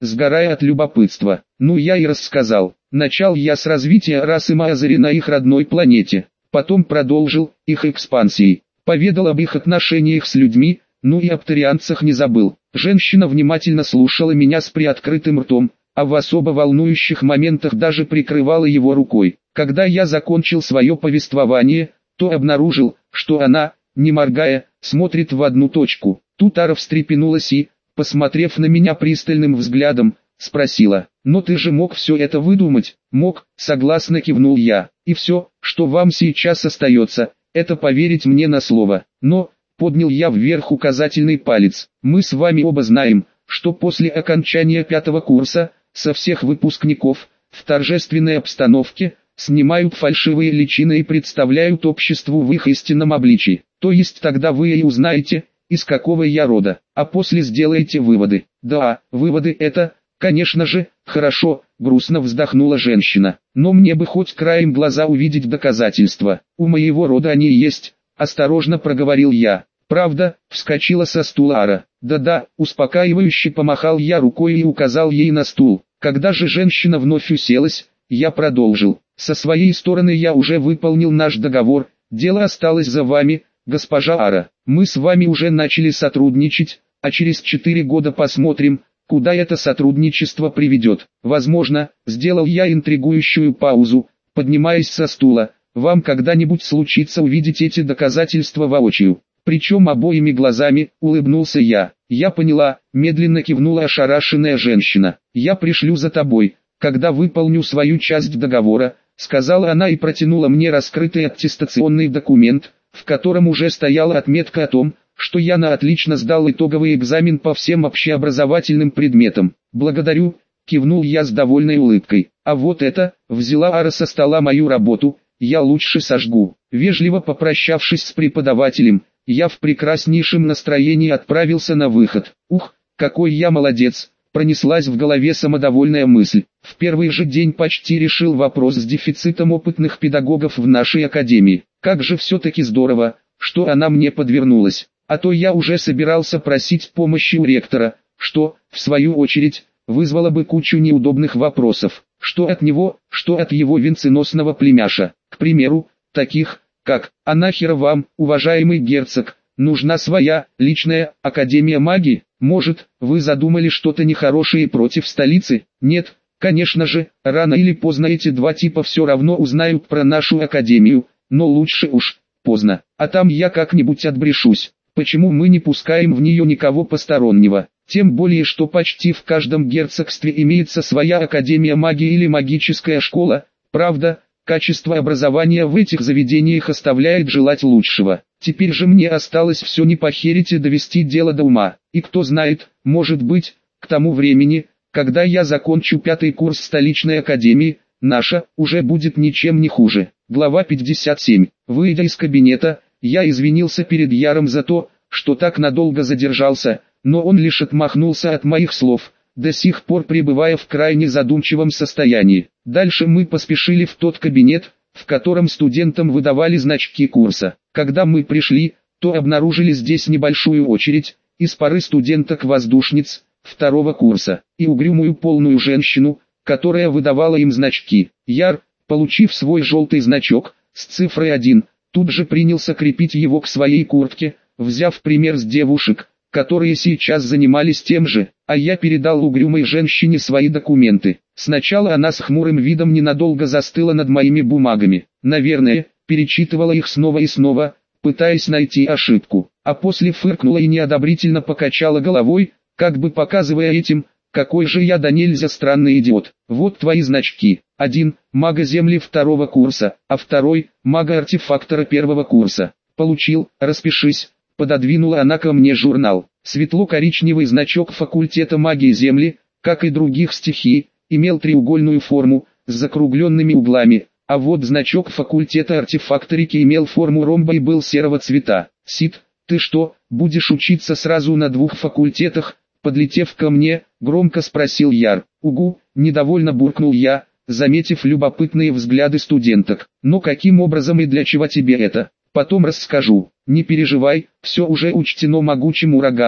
сгорая от любопытства. Ну я и рассказал. Начал я с развития расы Маазари на их родной планете. Потом продолжил их экспансией. Поведал об их отношениях с людьми, ну и об тарианцах не забыл. Женщина внимательно слушала меня с приоткрытым ртом, а в особо волнующих моментах даже прикрывала его рукой. Когда я закончил свое повествование, то обнаружил, что она, не моргая, смотрит в одну точку. Тут Ара встрепенулась и, посмотрев на меня пристальным взглядом, спросила: «Но ты же мог все это выдумать?» «Мог», согласно кивнул я. «И все, что вам сейчас остается, это поверить мне на слово». «Но», поднял я вверх указательный палец, «мы с вами оба знаем, что после окончания 5-го курса, со всех выпускников, в торжественной обстановке, снимают фальшивые личины и представляют обществу в их истинном обличии. То есть тогда вы и узнаете, из какого я рода, а после сделаете выводы». «Да, выводы это, конечно же, хорошо», грустно вздохнула женщина. «Но мне бы хоть краем глаза увидеть доказательства. У моего рода они есть», осторожно проговорил я. «Правда?» — вскочила со стула Ара. «Да-да», — успокаивающе помахал я рукой и указал ей на стул. Когда же женщина вновь уселась, я продолжил. «Со своей стороны я уже выполнил наш договор, дело осталось за вами, госпожа Ара. Мы с вами уже начали сотрудничать, а через 4 года посмотрим, куда это сотрудничество приведет. Возможно», — сделал я интригующую паузу, поднимаясь со стула, «вам когда-нибудь случится увидеть эти доказательства воочию. Причем обоими глазами», — улыбнулся я. «Я поняла», — медленно кивнула ошарашенная женщина. «Я пришлю за тобой, когда выполню свою часть договора», — сказала она и протянула мне раскрытый аттестационный документ, в котором уже стояла отметка о том, что я на отлично сдал итоговый экзамен по всем общеобразовательным предметам. «Благодарю», — кивнул я с довольной улыбкой. «А вот это», — взяла Ара со стола мою работу, «я лучше сожгу». Вежливо попрощавшись с преподавателем, я в прекраснейшем настроении отправился на выход. «Ух, какой я молодец!» Пронеслась в голове самодовольная мысль. В первый же день почти решил вопрос с дефицитом опытных педагогов в нашей академии. Как же все-таки здорово, что она мне подвернулась. А то я уже собирался просить помощи у ректора, что, в свою очередь, вызвало бы кучу неудобных вопросов. Что от него, что от его венценосного племяша. К примеру, таких, как: «А нахера вам, уважаемый герцог, нужна своя, личная, Академия магии? Может, вы задумали что-то нехорошее против столицы?» Нет, конечно же, рано или поздно эти два типа все равно узнают про нашу Академию, но лучше уж поздно, а там я как-нибудь отбрешусь. Почему мы не пускаем в нее никого постороннего? Тем более, что почти в каждом герцогстве имеется своя Академия магии или магическая школа. Правда, качество образования в этих заведениях оставляет желать лучшего. Теперь же мне осталось все не похерить и довести дело до ума. И кто знает, может быть, к тому времени, когда я закончу 5-й курс столичной академии, наша уже будет ничем не хуже. Глава 57. Выйдя из кабинета, я извинился перед Яром за то, что так надолго задержался, но он лишь отмахнулся от моих слов, до сих пор пребывая в крайне задумчивом состоянии. Дальше мы поспешили в тот кабинет, в котором студентам выдавали значки курса. Когда мы пришли, то обнаружили здесь небольшую очередь, из пары студенток-воздушниц, 2-го курса, и угрюмую полную женщину, которая выдавала им значки. Яр, получив свой желтый значок, с цифрой 1, тут же принялся крепить его к своей куртке, взяв пример с девушек, которые сейчас занимались тем же, а я передал угрюмой женщине свои документы. Сначала она с хмурым видом ненадолго застыла над моими бумагами, наверное, перечитывала их снова и снова, пытаясь найти ошибку, а после фыркнула и неодобрительно покачала головой, как бы показывая этим, какой же я да нельзя странный идиот. Вот твои значки. 1. Мага земли 2-го курса, а 2. Мага артефактора 1-го курса. Получил, распишись. Пододвинула она ко мне журнал. Светло-коричневый значок факультета магии земли, как и других стихий, имел треугольную форму, с закругленными углами, а вот значок факультета артефакторики имел форму ромба и был серого цвета. Сид, ты что, будешь учиться сразу на 2 факультетах? Подлетев ко мне, громко спросил Яр. Угу, недовольно буркнул я, заметив любопытные взгляды студенток. Но каким образом и для чего тебе это? Потом расскажу. Не переживай, все уже учтено могучим ураганом,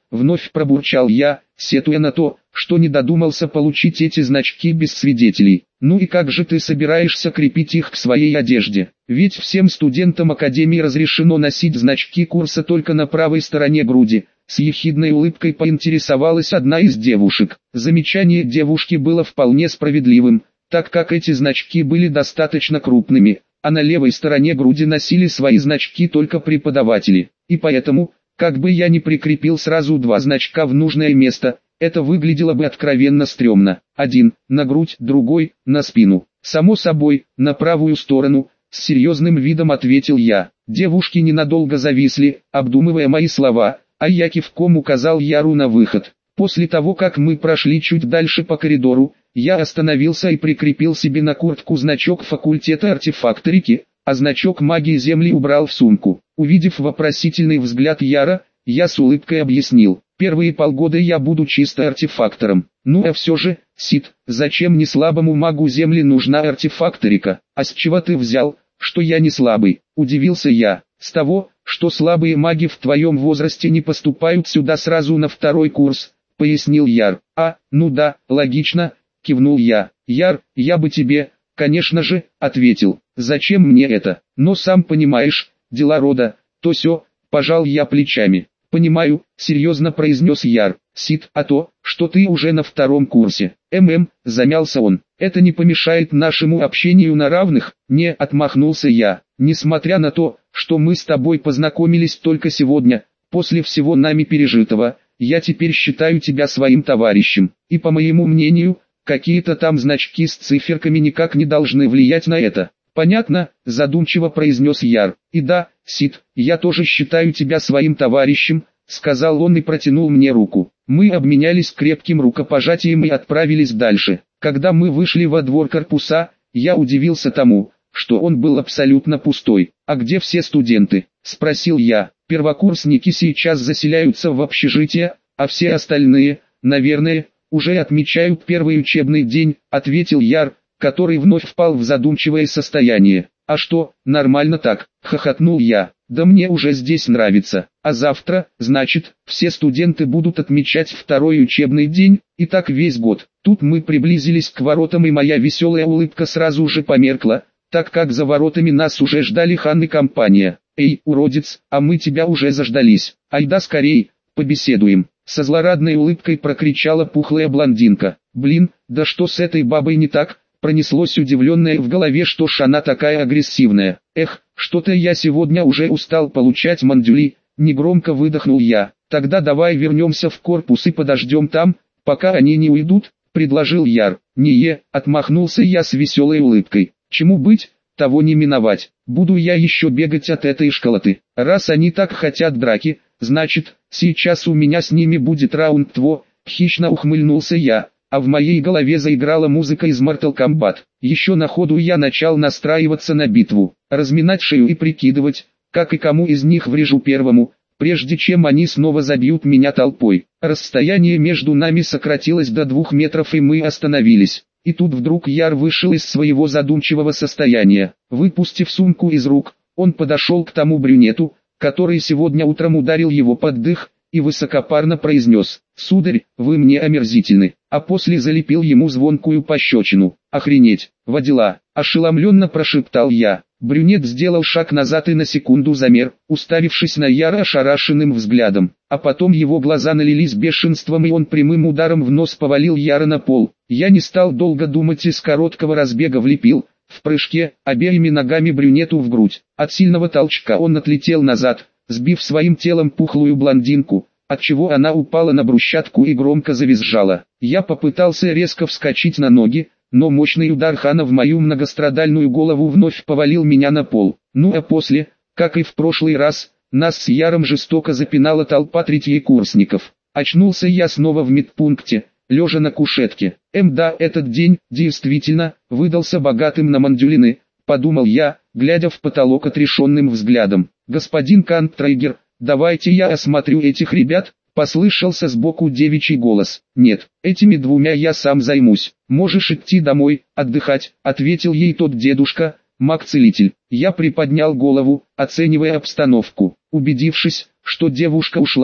вновь пробурчал я, сетуя на то, что не додумался получить эти значки без свидетелей. Ну и как же ты собираешься крепить их к своей одежде? Ведь всем студентам академии разрешено носить значки курса только на правой стороне груди. С ехидной улыбкой поинтересовалась одна из девушек. Замечание девушки было вполне справедливым, так как эти значки были достаточно крупными, а на левой стороне груди носили свои значки только преподаватели. И поэтому, как бы я ни прикрепил сразу два значка в нужное место, это выглядело бы откровенно стрёмно. Один на грудь, другой на спину. Само собой, на правую сторону, с серьезным видом ответил я. Девушки ненадолго зависли, обдумывая мои слова, а я кивком указал Яру на выход. После того, как мы прошли чуть дальше по коридору, я остановился и прикрепил себе на куртку значок факультета артефакторики, а значок магии Земли убрал в сумку. Увидев вопросительный взгляд Яра, я с улыбкой объяснил: первые полгода я буду чисто артефактором. Ну а все же, Сид, зачем не слабому магу Земли нужна артефакторика? А с чего ты взял, что я не слабый? Удивился я. С того, что слабые маги в твоем возрасте не поступают сюда сразу на второй курс, пояснил Яр. Ну да, логично, кивнул я. Яр, я бы тебе, конечно же, ответил, зачем мне это, но сам понимаешь, дела рода, то сё, пожал я плечами. Понимаю, серьезно произнес Яр. Сид, а то, что ты уже на втором курсе. Замялся он. Это не помешает нашему общению на равных, не, отмахнулся я. Несмотря на то, что мы с тобой познакомились только сегодня, после всего нами пережитого, я теперь считаю тебя своим товарищем. И по моему мнению, какие-то там значки с циферками никак не должны влиять на это. Понятно, задумчиво произнес Яр. И да, Сид, я тоже считаю тебя своим товарищем, сказал он и протянул мне руку. Мы обменялись крепким рукопожатием и отправились дальше. Когда мы вышли во двор корпуса, я удивился тому, что он был абсолютно пустой. «А где все студенты?» – спросил я. «Первокурсники сейчас заселяются в общежитие, а все остальные, наверное, уже отмечают первый учебный день», – ответил Яр, который вновь впал в задумчивое состояние. «А что, нормально так?» – хохотнул я. «Да мне уже здесь нравится. А завтра, значит, все студенты будут отмечать второй учебный день, и так весь год». Тут мы приблизились к воротам, и моя веселая улыбка сразу же померкла, так как за воротами нас уже ждали Хан и компания. «Эй, уродец, а мы тебя уже заждались. Айда скорей, побеседуем», — со злорадной улыбкой прокричала пухлая блондинка. «Блин, да что с этой бабой не так?» Пронеслось удивленное в голове, что ж она такая агрессивная. «Эх, что-то я сегодня уже устал получать мандюли», — негромко выдохнул я. «Тогда давай вернемся в корпус и подождем там, пока они не уйдут», — предложил Яр. Отмахнулся я с веселой улыбкой. «Чему быть, того не миновать. Буду я еще бегать от этой школоты. Раз они так хотят драки, значит, сейчас у меня с ними будет раунд тво», — хищно ухмыльнулся я. А в моей голове заиграла музыка из Mortal Kombat. Еще на ходу я начал настраиваться на битву, разминать шею и прикидывать, как и кому из них врежу первому, прежде чем они снова забьют меня толпой. Расстояние между нами сократилось до 2 метров, и мы остановились. И тут вдруг Яр вышел из своего задумчивого состояния. Выпустив сумку из рук, он подошел к тому брюнету, который сегодня утром ударил его под дых, и высокопарно произнес: «Сударь, вы мне омерзительны», а после залепил ему звонкую пощечину. «Охренеть, водила!» – ошеломленно прошептал я. Брюнет сделал шаг назад и на секунду замер, уставившись на Яра ошарашенным взглядом, а потом его глаза налились бешенством, и он прямым ударом в нос повалил Яра на пол. Я не стал долго думать и с короткого разбега влепил, в прыжке, обеими ногами брюнету в грудь. От сильного толчка он отлетел назад, сбив своим телом пухлую блондинку, отчего она упала на брусчатку и громко завизжала. Я попытался резко вскочить на ноги, но мощный удар Хана в мою многострадальную голову вновь повалил меня на пол. Ну а после, как и в прошлый раз, нас с Яром жестоко запинала толпа третьекурсников. Очнулся я снова в медпункте, лежа на кушетке. Да, этот день, действительно, выдался богатым на мандюлины, подумал я, глядя в потолок отрешенным взглядом. «Господин Кантрейгер, давайте я осмотрю этих ребят», — послышался сбоку девичий голос. «Нет, этими двумя я сам займусь. Можешь идти домой, отдыхать», — ответил ей тот дедушка, маг-целитель. Я приподнял голову, оценивая обстановку. Убедившись, что девушка ушла,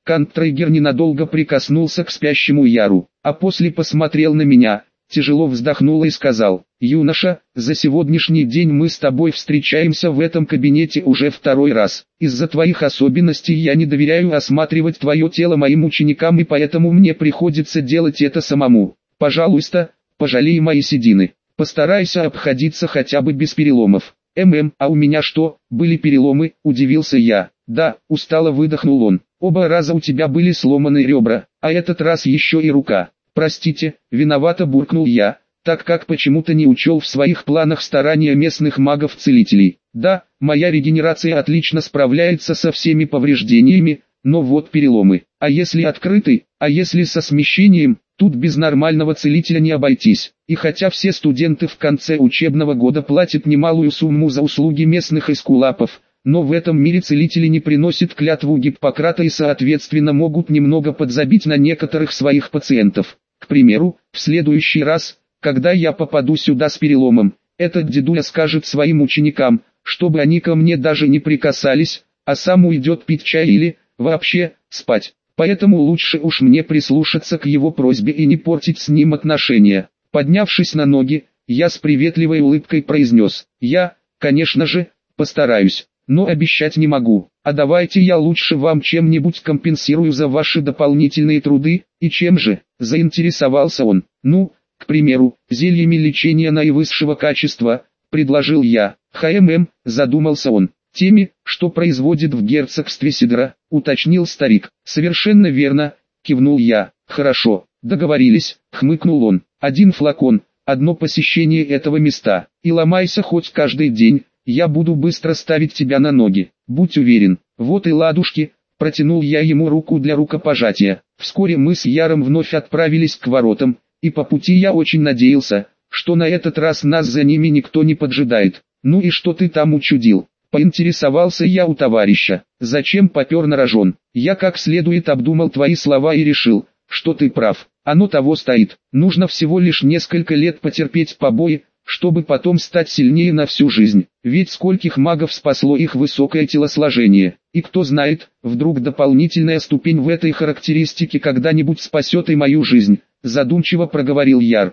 Кантрейгер ненадолго прикоснулся к спящему Яру, а после посмотрел на меня, тяжело вздохнул и сказал: «Юноша, за сегодняшний день мы с тобой встречаемся в этом кабинете уже второй раз. Из-за твоих особенностей я не доверяю осматривать твое тело моим ученикам, и поэтому мне приходится делать это самому. Пожалуйста, пожалей мои седины. Постарайся обходиться хотя бы без переломов». А у меня что, были переломы?» – удивился я. «Да», – устало выдохнул он. «Оба раза у тебя были сломаны ребра, а этот раз еще и рука». «Простите», – виновато буркнул я, так как почему-то не учел в своих планах старания местных магов-целителей. «Да, моя регенерация отлично справляется со всеми повреждениями, но вот переломы. А если открытый, а если со смещением, тут без нормального целителя не обойтись». И хотя все студенты в конце учебного года платят немалую сумму за услуги местных эскулапов, но в этом мире целители не приносят клятву Гиппократа и соответственно могут немного подзабить на некоторых своих пациентов. К примеру, в следующий раз, когда я попаду сюда с переломом, этот дедуля скажет своим ученикам, чтобы они ко мне даже не прикасались, а сам уйдет пить чай или, вообще, спать. Поэтому лучше уж мне прислушаться к его просьбе и не портить с ним отношения. Поднявшись на ноги, я с приветливой улыбкой произнес: «Я, конечно же, постараюсь, но обещать не могу. А давайте я лучше вам чем-нибудь компенсирую за ваши дополнительные труды». «И чем же?» – заинтересовался он. «Ну, к примеру, зельями лечения наивысшего качества», – предложил я. Задумался он. «Теми, что производит в герцогстве Сидра», – уточнил старик. «Совершенно верно», – кивнул я. «Хорошо, договорились», – хмыкнул он. «Один флакон, одно посещение этого места, и ломайся хоть каждый день, я буду быстро ставить тебя на ноги, будь уверен». «Вот и ладушки», – протянул я ему руку для рукопожатия. Вскоре мы с Яром вновь отправились к воротам, и по пути я очень надеялся, что на этот раз нас за ними никто не поджидает. «Ну и что ты там учудил?» – поинтересовался я у товарища. «Зачем попер на рожон? Я как следует обдумал твои слова и решил, что ты прав. Оно того стоит. Нужно всего лишь несколько лет потерпеть побои, чтобы потом стать сильнее на всю жизнь. Ведь скольких магов спасло их высокое телосложение. И кто знает, вдруг дополнительная ступень в этой характеристике когда-нибудь спасет и мою жизнь». Задумчиво проговорил Яр.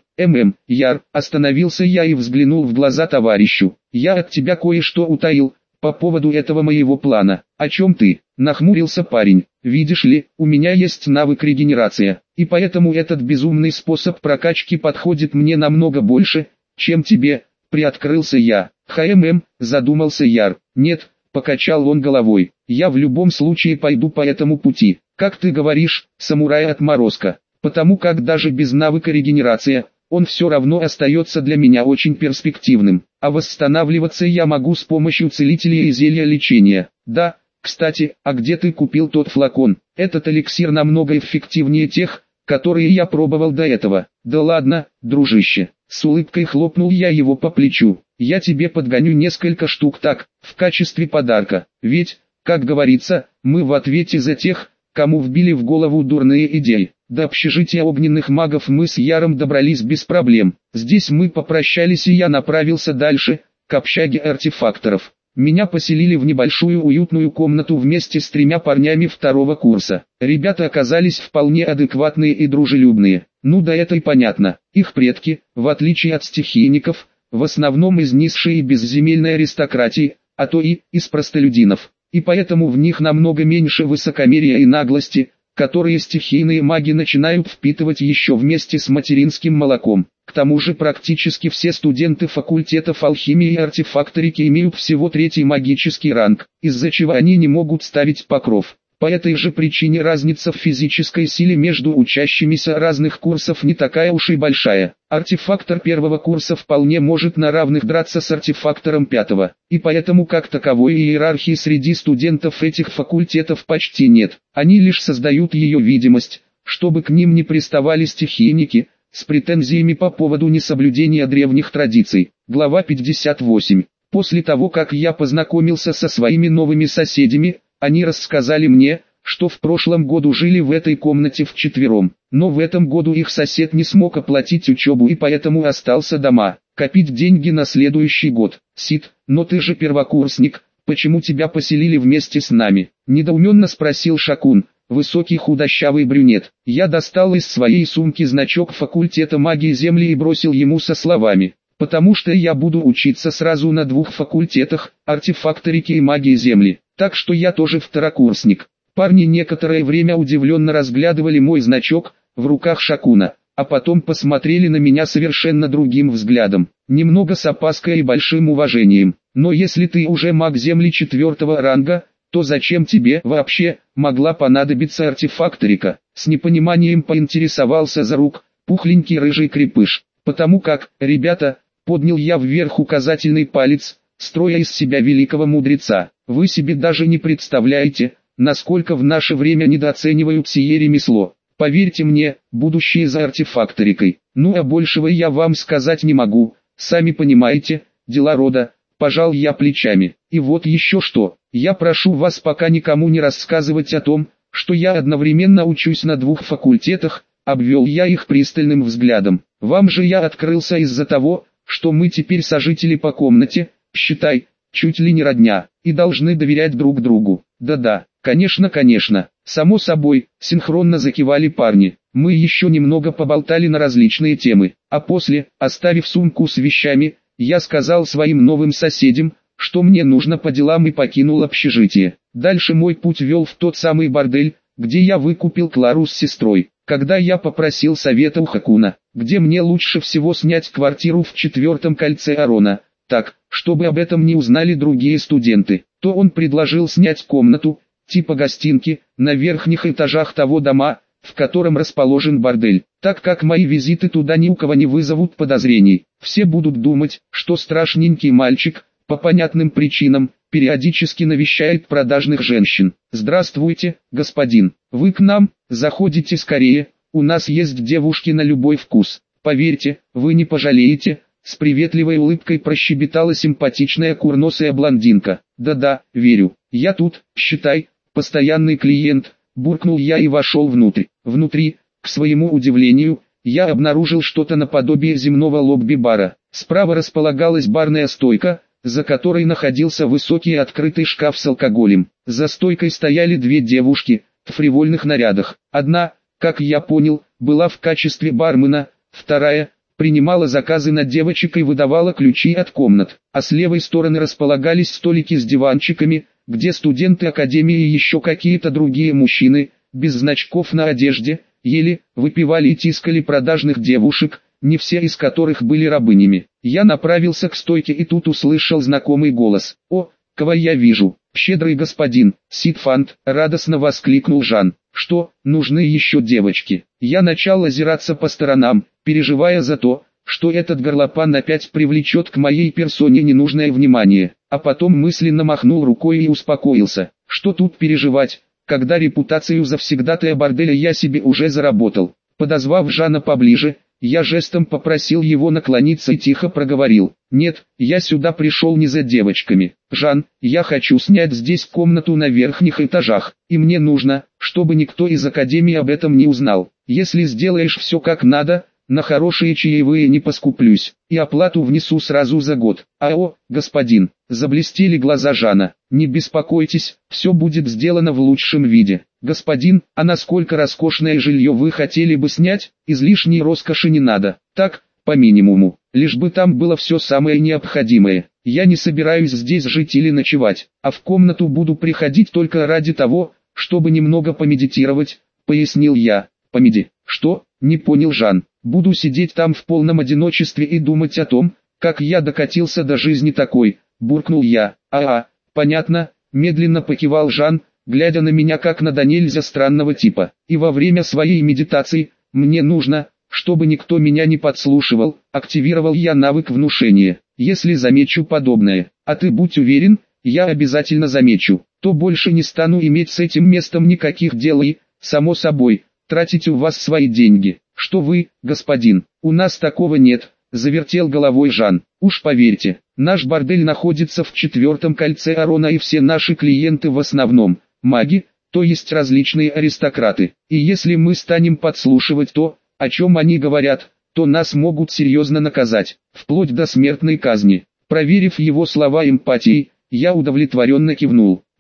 Яр, остановился я и взглянул в глаза товарищу. «Я от тебя кое-что утаил, по поводу этого моего плана». «О чем ты?» – нахмурился парень. «Видишь ли, у меня есть навык регенерация, и поэтому этот безумный способ прокачки подходит мне намного больше, чем тебе», – приоткрылся я. Задумался Яр. «Нет», – покачал он головой, – «я в любом случае пойду по этому пути. Как ты говоришь, самурай-отморозка, потому как даже без навыка регенерация, он все равно остается для меня очень перспективным, а восстанавливаться я могу с помощью целителя и зелья лечения. Да, кстати, а где ты купил тот флакон? Этот эликсир намного эффективнее тех, которые я пробовал до этого». «Да ладно, дружище», с улыбкой хлопнул я его по плечу. «Я тебе подгоню несколько штук так, в качестве подарка, ведь, как говорится, мы в ответе за тех, кому вбили в голову дурные идеи». До общежития огненных магов мы с Яром добрались без проблем. Здесь мы попрощались и я направился дальше, к общаге артефакторов. Меня поселили в небольшую уютную комнату вместе с 3 парнями 2-го курса. Ребята оказались вполне адекватные и дружелюбные. Ну да, это и понятно. Их предки, в отличие от стихийников, в основном из низшей и безземельной аристократии, а то и из простолюдинов. И поэтому в них намного меньше высокомерия и наглости, которые стихийные маги начинают впитывать еще вместе с материнским молоком. К тому же практически все студенты факультетов алхимии и артефакторики имеют всего 3-й магический ранг, из-за чего они не могут ставить покров. По этой же причине разница в физической силе между учащимися разных курсов не такая уж и большая. Артефактор 1-го курса вполне может на равных драться с артефактором 5-го, и поэтому как таковой иерархии среди студентов этих факультетов почти нет. Они лишь создают ее видимость, чтобы к ним не приставали стихийники, с претензиями по поводу несоблюдения древних традиций. Глава 58. После того, как я познакомился со своими новыми соседями, они рассказали мне, что в прошлом году жили в этой комнате вчетвером, но в этом году их сосед не смог оплатить учебу и поэтому остался дома, копить деньги на следующий год. «Сид, но ты же первокурсник, почему тебя поселили вместе с нами?» – недоуменно спросил Шакун, высокий худощавый брюнет. Я достал из своей сумки значок факультета магии Земли и бросил ему со словами: «Потому что я буду учиться сразу на 2 факультетах, артефакторики и магии Земли, так что я тоже второкурсник». Парни некоторое время удивленно разглядывали мой значок в руках Шакуна, а потом посмотрели на меня совершенно другим взглядом, немного с опаской и большим уважением. «Но если ты уже маг Земли 4-го ранга, то зачем тебе вообще могла понадобиться артефакторика?» С непониманием поинтересовался Зарук, пухленький рыжий крепыш. «Потому как, ребята», поднял я вверх указательный палец, строя из себя великого мудреца, «вы себе даже не представляете, насколько в наше время недооценивают сие ремесло. Поверьте мне, будущее за артефакторикой. Ну а большего я вам сказать не могу, сами понимаете, дела рода». Пожал я плечами. «И вот еще что, я прошу вас пока никому не рассказывать о том, что я одновременно учусь на 2 факультетах», обвел я их пристальным взглядом. «Вам же я открылся из-за того, что мы теперь сожители по комнате, считай, чуть ли не родня, и должны доверять друг другу». «Да-да, конечно, само собой», синхронно закивали парни. Мы еще немного поболтали на различные темы, а после, оставив сумку с вещами, я сказал своим новым соседям, что мне нужно по делам, и покинул общежитие. Дальше мой путь вел в тот самый бордель, где я выкупил Клару с сестрой. Когда я попросил совета у Хакуна, где мне лучше всего снять квартиру в 4-м кольце Арона, так, чтобы об этом не узнали другие студенты, то он предложил снять комнату, типа гостинки, на верхних этажах того дома, в котором расположен бордель, так как мои визиты туда ни у кого не вызовут подозрений. Все будут думать, что страшненький мальчик, по понятным причинам, периодически навещает продажных женщин. «Здравствуйте, господин, вы к нам? Заходите скорее, у нас есть девушки на любой вкус. Поверьте, вы не пожалеете», с приветливой улыбкой прощебетала симпатичная курносая блондинка. «Да-да, верю, я тут, считай, постоянный клиент», буркнул я и вошел внутрь. Внутри, к своему удивлению, я обнаружил что-то наподобие земного лобби-бара. Справа располагалась барная стойка, за которой находился высокий открытый шкаф с алкоголем. За стойкой стояли 2 девушки, в фривольных нарядах. Одна, как я понял, была в качестве бармена, вторая принимала заказы на девочек и выдавала ключи от комнат. А с левой стороны располагались столики с диванчиками, где студенты академии и еще какие-то другие мужчины, без значков на одежде, ели, выпивали и тискали продажных девушек, не все из которых были рабынями. Я направился к стойке и тут услышал знакомый голос. «О, кого я вижу? Щедрый господин, Сидфант!» — радостно воскликнул Жан. «Что, нужны еще девочки?» Я начал озираться по сторонам, переживая за то, что этот горлопан опять привлечет к моей персоне ненужное внимание, а потом мысленно махнул рукой и успокоился. Что тут переживать, когда репутацию завсегдатая борделя я себе уже заработал. Подозвав Жана поближе, я жестом попросил его наклониться и тихо проговорил: «Нет, я сюда пришел не за девочками. Жан, я хочу снять здесь комнату на верхних этажах, и мне нужно, чтобы никто из академии об этом не узнал. Если сделаешь все как надо, на хорошие чаевые не поскуплюсь, и оплату внесу сразу за год». «Ао, господин», заблестели глаза Жана, «не беспокойтесь, все будет сделано в лучшем виде». «Господин, а насколько роскошное жилье вы хотели бы снять? Излишней роскоши не надо, так, по минимуму, лишь бы там было все самое необходимое. Я не собираюсь здесь жить или ночевать, а в комнату буду приходить только ради того, чтобы немного помедитировать», пояснил я. «Помеди? Что?» — не понял Жан. «Буду сидеть там в полном одиночестве и думать о том, как я докатился до жизни такой», буркнул я. Понятно», медленно покивал Жан, глядя на меня как на до нельзя странного типа. «И во время своей медитации, мне нужно, чтобы никто меня не подслушивал», активировал я навык внушения. «Если замечу подобное, а ты будь уверен, я обязательно замечу, то больше не стану иметь с этим местом никаких дел и, само собой, тратить у вас свои деньги». «Что вы, господин, у нас такого нет», завертел головой Жан. «Уж поверьте, наш бордель находится в 4-м кольце Арона, и все наши клиенты в основном маги, то есть различные аристократы. И если мы станем подслушивать то, о чем они говорят, то нас могут серьезно наказать, вплоть до смертной казни». Проверив его слова эмпатией, я удовлетворенно кивнул.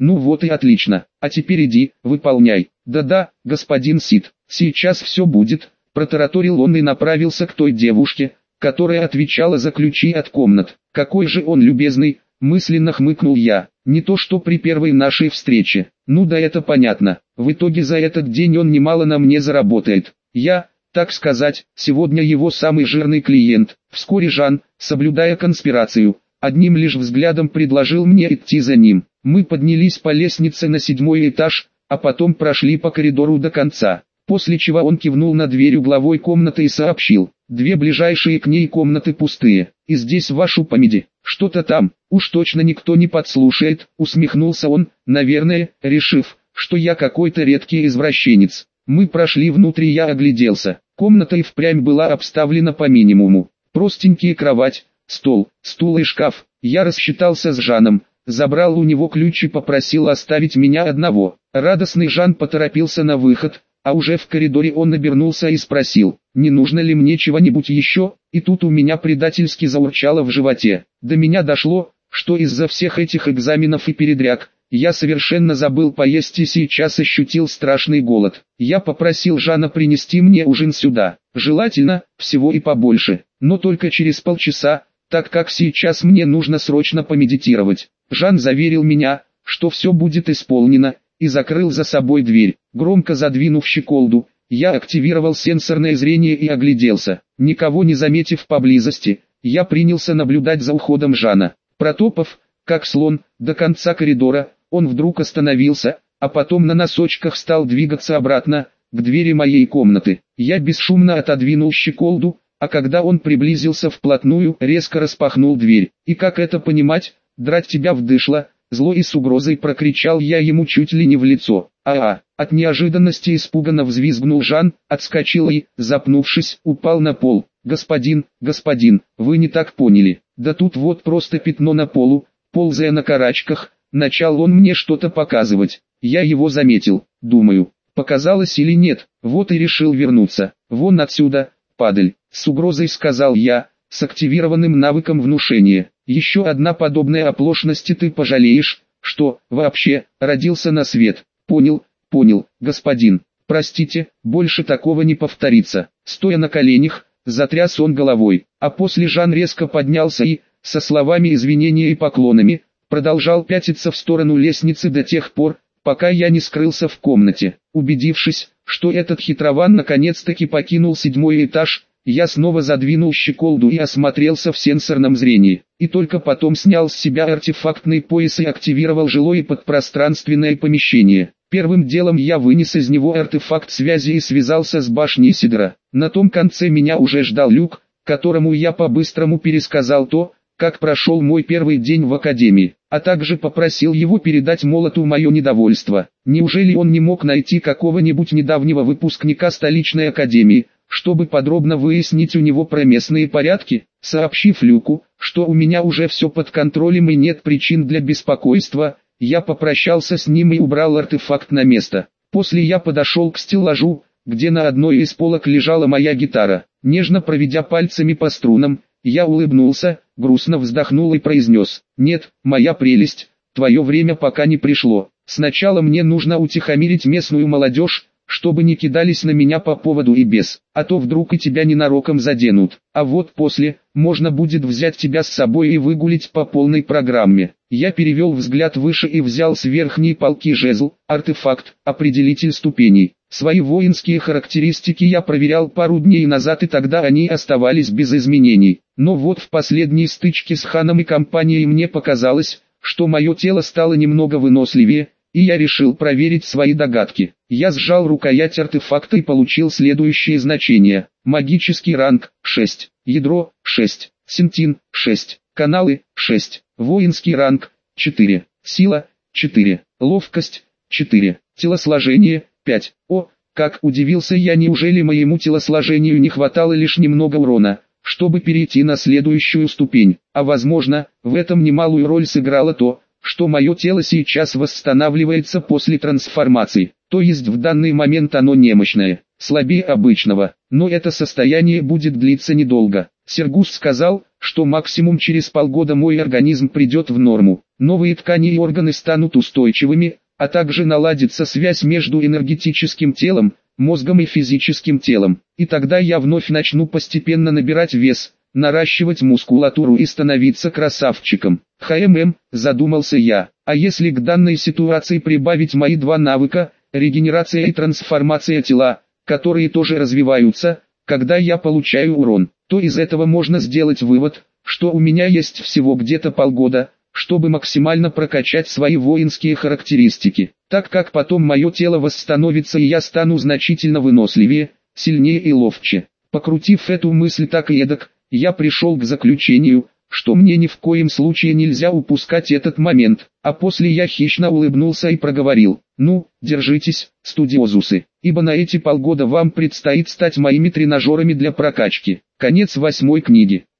Ну вот и отлично, а теперь иди, выполняй. Да-да, господин Сид, сейчас все будет, протараторил он и направился к той девушке, которая отвечала за ключи от комнат. Какой же он любезный, мысленно хмыкнул я, не то что при первой нашей встрече. Ну да, это понятно, в итоге за этот день он немало на мне заработает. Я, так сказать, сегодня его самый жирный клиент. Вскоре Жан, соблюдая конспирацию, одним лишь взглядом предложил мне идти за ним. Мы поднялись по лестнице на 7-й этаж, а потом прошли по коридору до конца. После чего он кивнул на дверь угловой комнаты и сообщил: две ближайшие к ней комнаты пустые, и здесь вашу помиди. Что-то там, уж точно никто не подслушает, усмехнулся он, наверное, решив, что я какой-то редкий извращенец. Мы прошли внутрь, и я огляделся. Комната и впрямь была обставлена по минимуму. Простенькие кровать, стол, стул и шкаф. Я рассчитался с Жаном, забрал у него ключ и попросил оставить меня одного. Радостный Жан поторопился на выход, а уже в коридоре он обернулся и спросил: не нужно ли мне чего-нибудь еще? И тут у меня предательски заурчало в животе. До меня дошло, что из-за всех этих экзаменов и передряг, я совершенно забыл поесть и сейчас ощутил страшный голод. Я попросил Жана принести мне ужин сюда, желательно, всего и побольше, но только через полчаса, так как сейчас мне нужно срочно помедитировать. Жан заверил меня, что все будет исполнено, и закрыл за собой дверь. Громко задвинув щеколду, я активировал сенсорное зрение и огляделся. Никого не заметив поблизости, я принялся наблюдать за уходом Жана. Протопав, как слон, до конца коридора, он вдруг остановился, а потом на носочках стал двигаться обратно, к двери моей комнаты. Я бесшумно отодвинул щеколду, а когда он приблизился вплотную, резко распахнул дверь. И как это понимать, драть тебя вдышло? Зло и с угрозой прокричал я ему чуть ли не в лицо. От неожиданности испуганно взвизгнул Жан, отскочил и, запнувшись, упал на пол. Господин, вы не так поняли. Да тут вот просто пятно на полу, ползая на карачках, начал он мне что-то показывать. Я его заметил, думаю, показалось или нет, вот и решил вернуться. Вон отсюда, падаль, с угрозой сказал я, с активированным навыком внушения. Еще одна подобная оплошность и ты пожалеешь, что, вообще, родился на свет. Понял, господин, простите, больше такого не повторится. Стоя на коленях, затряс он головой, а после Жан резко поднялся и, со словами извинения и поклонами, продолжал пятиться в сторону лестницы до тех пор, пока я не скрылся в комнате. Убедившись, что этот хитрован наконец-таки покинул 7-й этаж, я снова задвинул щеколду и осмотрелся в сенсорном зрении, и только потом снял с себя артефактный пояс и активировал жилое и подпространственное помещение. Первым делом я вынес из него артефакт связи и связался с башней Сидора. На том конце меня уже ждал Люк, которому я по-быстрому пересказал то, как прошел мой первый день в академии, а также попросил его передать Молоту мое недовольство. Неужели он не мог найти какого-нибудь недавнего выпускника столичной академии, чтобы подробно выяснить у него про местные порядки? Сообщив Люку, что у меня уже все под контролем и нет причин для беспокойства, я попрощался с ним и убрал артефакт на место. После я подошел к стеллажу, где на одной из полок лежала моя гитара. Нежно проведя пальцами по струнам, я улыбнулся, грустно вздохнул и произнес: «Нет, моя прелесть, твое время пока не пришло. Сначала мне нужно утихомирить местную молодежь, чтобы не кидались на меня по поводу и без, а то вдруг и тебя ненароком заденут. А вот после, можно будет взять тебя с собой и выгулить по полной программе». Я перевел взгляд выше и взял с верхней полки жезл, артефакт, определитель ступеней. Свои воинские характеристики я проверял пару дней назад, и тогда они оставались без изменений. Но вот в последней стычке с Ханом и компанией мне показалось, что мое тело стало немного выносливее, и я решил проверить свои догадки. Я сжал рукоять артефакта и получил следующие значения. Магический ранг – 6, ядро – 6, синтин – 6, каналы – 6, воинский ранг – 4, сила – 4, ловкость – 4, телосложение – 5. О, как удивился я, неужели моему телосложению не хватало лишь немного урона, чтобы перейти на следующую ступень? А возможно, в этом немалую роль сыграло то, что мое тело сейчас восстанавливается после трансформации, то есть в данный момент оно немощное, слабее обычного, но это состояние будет длиться недолго. Сергус сказал, что максимум через полгода мой организм придет в норму, новые ткани и органы станут устойчивыми, а также наладится связь между энергетическим телом, мозгом и физическим телом. И тогда я вновь начну постепенно набирать вес, наращивать мускулатуру и становиться красавчиком. Задумался я, а если к данной ситуации прибавить мои два навыка, регенерация и трансформация тела, которые тоже развиваются, когда я получаю урон, то из этого можно сделать вывод, что у меня есть всего где-то полгода, чтобы максимально прокачать свои воинские характеристики, так как потом мое тело восстановится и я стану значительно выносливее, сильнее и ловче. Покрутив эту мысль так и эдак, я пришел к заключению, что мне ни в коем случае нельзя упускать этот момент, а после я хищно улыбнулся и проговорил: «Ну, держитесь, студиозусы, ибо на эти полгода вам предстоит стать моими тренажерами для прокачки». Конец 8 книги.